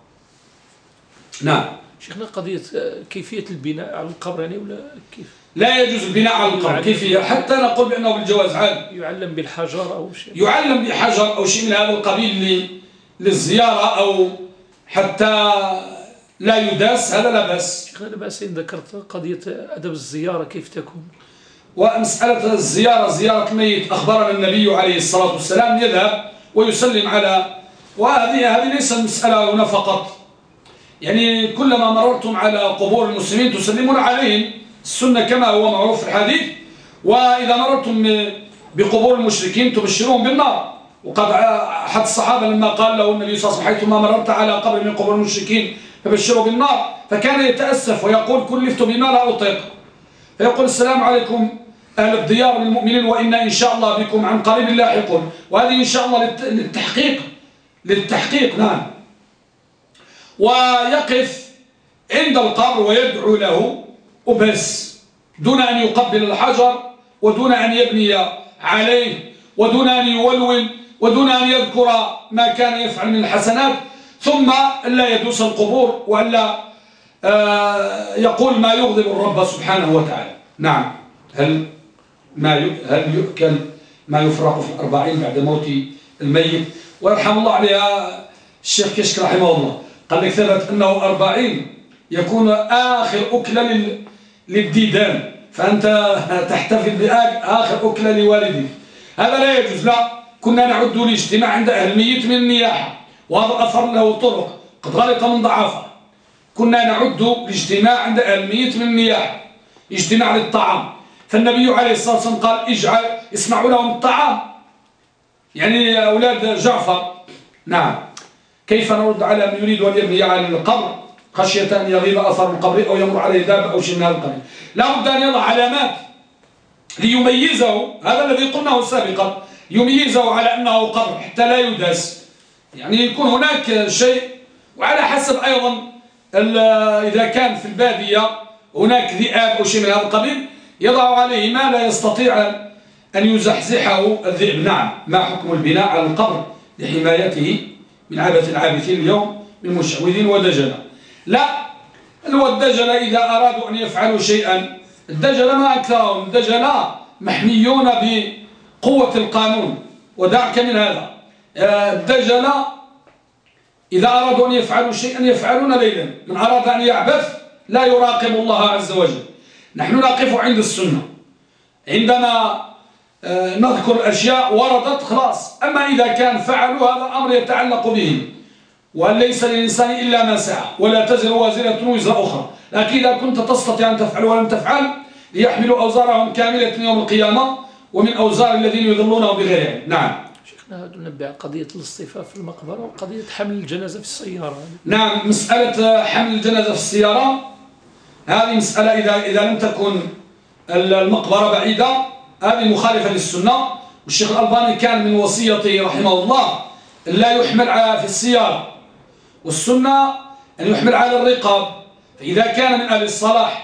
نعم. شيخنا، قضية كيفية البناء على القبر يعني ولا كيف؟ لا يجوز البناء على القبر كيفية، حتى نقول بأنه بالجواز عادي. يعلم بالحجر أو شيء، يعلم بحجر أو شيء من هذا القبيل للزيارة، أو حتى لا يداس، هذا لا بأس. شيخنا، لا بأس إن ذكرت قضية أدب الزيارة كيف تكون؟ ومسألة الزيارة، زيارة الميت، أخبرنا النبي عليه الصلاة والسلام يذهب ويسلم على، وهذه ليس مسألة هنا فقط، يعني كلما مررتم على قبور المسلمين تسلمون عليهم، السنة كما هو معروف في الحديث. وإذا مررتم بقبور المشركين تبشرون بالنار، وقد أحد الصحابة لما قال له النبي صلى الله عليه وسلم حيثما مررت على قبر من قبور المشركين فبشروا بالنار، فكان يتأسف ويقول كلفت بما لا أطيق، فيقول السلام عليكم أهل الديار من المؤمنين وإنا إن شاء الله بكم عن قريب لاحقون. وهذه إن شاء الله للتحقيق. نعم. ويقف عند القبر ويدعو له وبس، دون أن يقبل الحجر، ودون أن يبني عليه، ودون أن يولول، ودون أن يذكر ما كان يفعل من الحسنات، ثم لا يدوس القبور وألا يقول ما يغضب الرب سبحانه وتعالى. نعم. هل يؤكل ما يفرق في 40 بعد موت الميت؟ ويرحم الله عليها الشيخ كشك رحمه الله، قال لك ثبت أنه 40 يكون آخر أكلة للديدان، فأنت تحتفل بآخر أكلة لوالدك، هذا لا يجوز. لا، كنا نعد الاجتماع عند أهل الميت من النياحة، وهذا الأثر له طرق قد غلط من ضعافة. كنا نعد الاجتماع عند أهل الميت من النياحة، اجتماع للطعام، فالنبي عليه الصلاة والسلام قال اسمعوا لهم الطعام، يعني أولاد جعفر. نعم. كيف نرد على من يريد أن يبني على القبر خشية أن يغيب أثر القبر أو يمر عليه دابة أو شيء من هذا القبيل؟ لا بد أن يضع علامات ليميزه، هذا الذي قلناه سابقا، يميزه على أنه قبر حتى لا يداس، يعني يكون هناك شيء. وعلى حسب أيضا إذا كان في البادية هناك ذئاب أو شيء من هذا القبيل يضع عليه ما لا يستطيع أن يزحزحه الذئب. نعم. ما حكم البناء على القبر لحمايته من عبث العابثين اليوم من مشعوذين ودجلة؟ لا، الدجلة إذا أرادوا أن يفعلوا شيئا، الدجلة ما أكثرهم، الدجلة محميون بقوة القانون، ودعك من هذا. الدجلة إذا أرادوا أن يفعلوا شيئا يفعلون ليلا، من أراد أن يعبث لا يراقب الله عز وجل. نحن نقف عند السنة عندما نذكر الأشياء وردت خلاص. أما إذا كان فعلوا هذا أمر يتعلق بهم، وأن ليس للإنسان إلا ما سعى، ولا تزر وازرة وزر أخرى. لكن إذا كنت تستطيع أن تفعل ولم تفعل ليحملوا أوزارهم كاملة يوم القيامة ومن أوزار الذين يضلونهم بغير علم. نعم. شيخنا، ننبه قضية الاصطفاف في المقبرة وقضية حمل الجنازة في السيارة. نعم. مسألة حمل الجنازة في السيارة هذه مسألة إذا لم تكن المقبرة بعيدة، هذه مخالفة للسنة. والشيخ الألباني كان من وصيته رحمه الله لا يحمل في السيارة، والسنة أن يحمل على الرقاب. فإذا كان من أهل الصلاح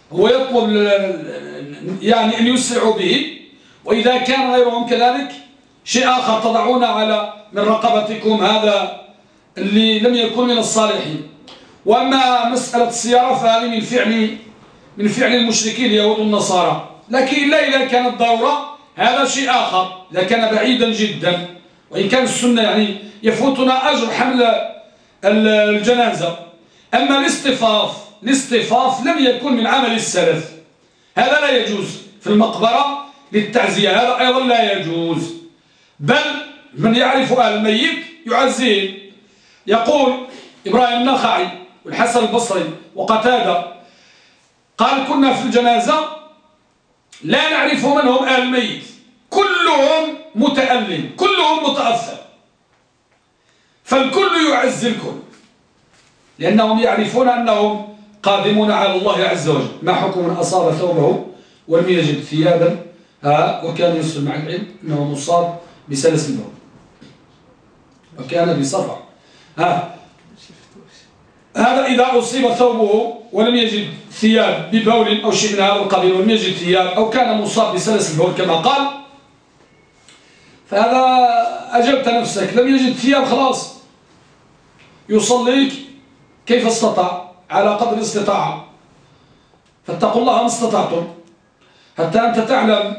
هو يطلب يعني أن يسرعوا به، وإذا كان غيرهم كذلك شيء آخر تضعون على من رقبتكم هذا اللي لم يكن من الصالحين. وأما مسألة السيارة فهذه من فعل المشركين اليهود والنصارى، لكن إلا إذا كانت ضرورة هذا شيء آخر، إذا كان بعيدا جدا. وإن كان السنة يعني يفوتنا أجر حمل الجنازة. أما الاصطفاف لم يكن من عمل السلف، هذا لا يجوز في المقبرة للتعزية، هذا أيضا لا يجوز. بل من يعرف أهل الميت يعزيه. يقول إبراهيم النخعي والحسن البصري وقتادة قال كنا في الجنازة لا نعرف من هم أهل الميت، كلهم متألم، كلهم متأثر، فالكل يعزي الكل، لأنهم يعرفون أنهم قادمون على الله عز وجل. ما حكم من أصاب ثوبه ولم يجد ثيابا وكان يسلم مع العلم أنه مصاب بسلس البول وكان بصفع. هذا إذا أصيب ثوبه ولم يجد ثياب ببول أو شيء من هذا القبيل، ولم يجد ثياب أو كان مصاب بسلس البول كما قال، فهذا أجبت نفسك. لم يجد ثياب خلاص يصليك كيف استطاع على قدر الاستطاعة، فاتقوا الله ما استطعتم. حتى أنت تعلم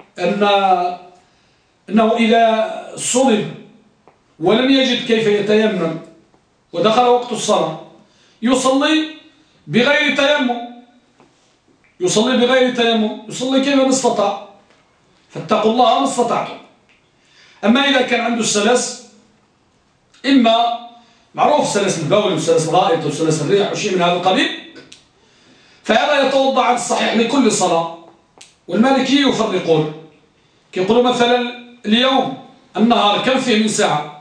أنه إذا صلب ولم يجد كيف يتيمم ودخل وقت الصلاة يصلي بغير تيمم، يصلي كيف ما استطاع، فاتقوا الله ما استطعتم. أما إذا كان عنده السلس، إما معروف سلس البول وسلس الغائط وسلس الريح وشيء من هذا القبيل، فهذا يتوضأ على الصحيح لكل صلاة. والمالكي يفرقون، يقولوا مثلا اليوم النهار كم فيه من ساعة؟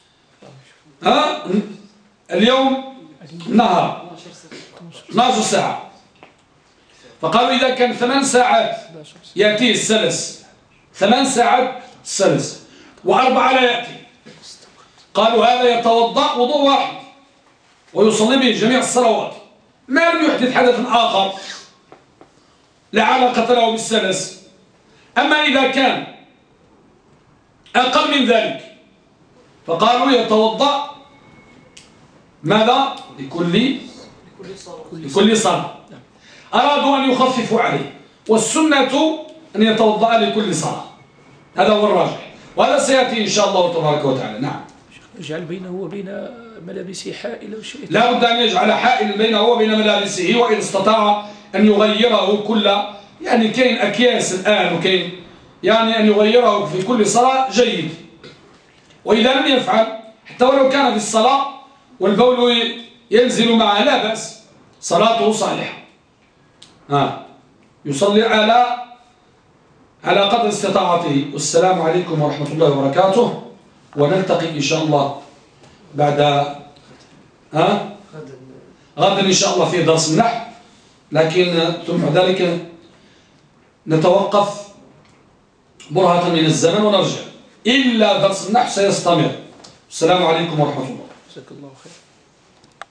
اليوم النهار 12 ساعة، فقالوا إذا كان 8 ساعات يأتيه السلس، 8 ساعات السلس و4 لا يأتي، قالوا هذا يتوضأ وضوء واحد ويصلي به جميع الصلوات ما لم يحدث حدث آخر لا علاقة له بالسلس. أما إذا كان أقل من ذلك فقالوا يتوضأ ماذا؟ لكل صلاة. أرادوا أن يخففوا عليه، والسنة أن يتوضأ لكل صلاة، هذا هو الراجح، وهذا سيأتي إن شاء الله تبارك وتعالى. نعم. يجعل بينه وبين ملابسه حائل أو شيء؟ لا بد أن يجعل حائل بينه وبين ملابسه، وإن استطاع أن يغيره يعني كاين أكياس الآن وكاين يعني أن يغيره في كل صلاة جيد. وإذا لم يفعل حتى ولو كان في الصلاة والبول ينزل معه لا بأس، صلاته صالحة. يصلي على قدر استطاعته. والسلام عليكم ورحمة الله وبركاته، ونلتقي إن شاء الله بعد غدا إن شاء الله في درس النحو، لكن ثم ذلك نتوقف برهة من الزمن ونرجع، إلا درس النحو سيستمر. السلام عليكم ورحمة الله. جزاك الله خير.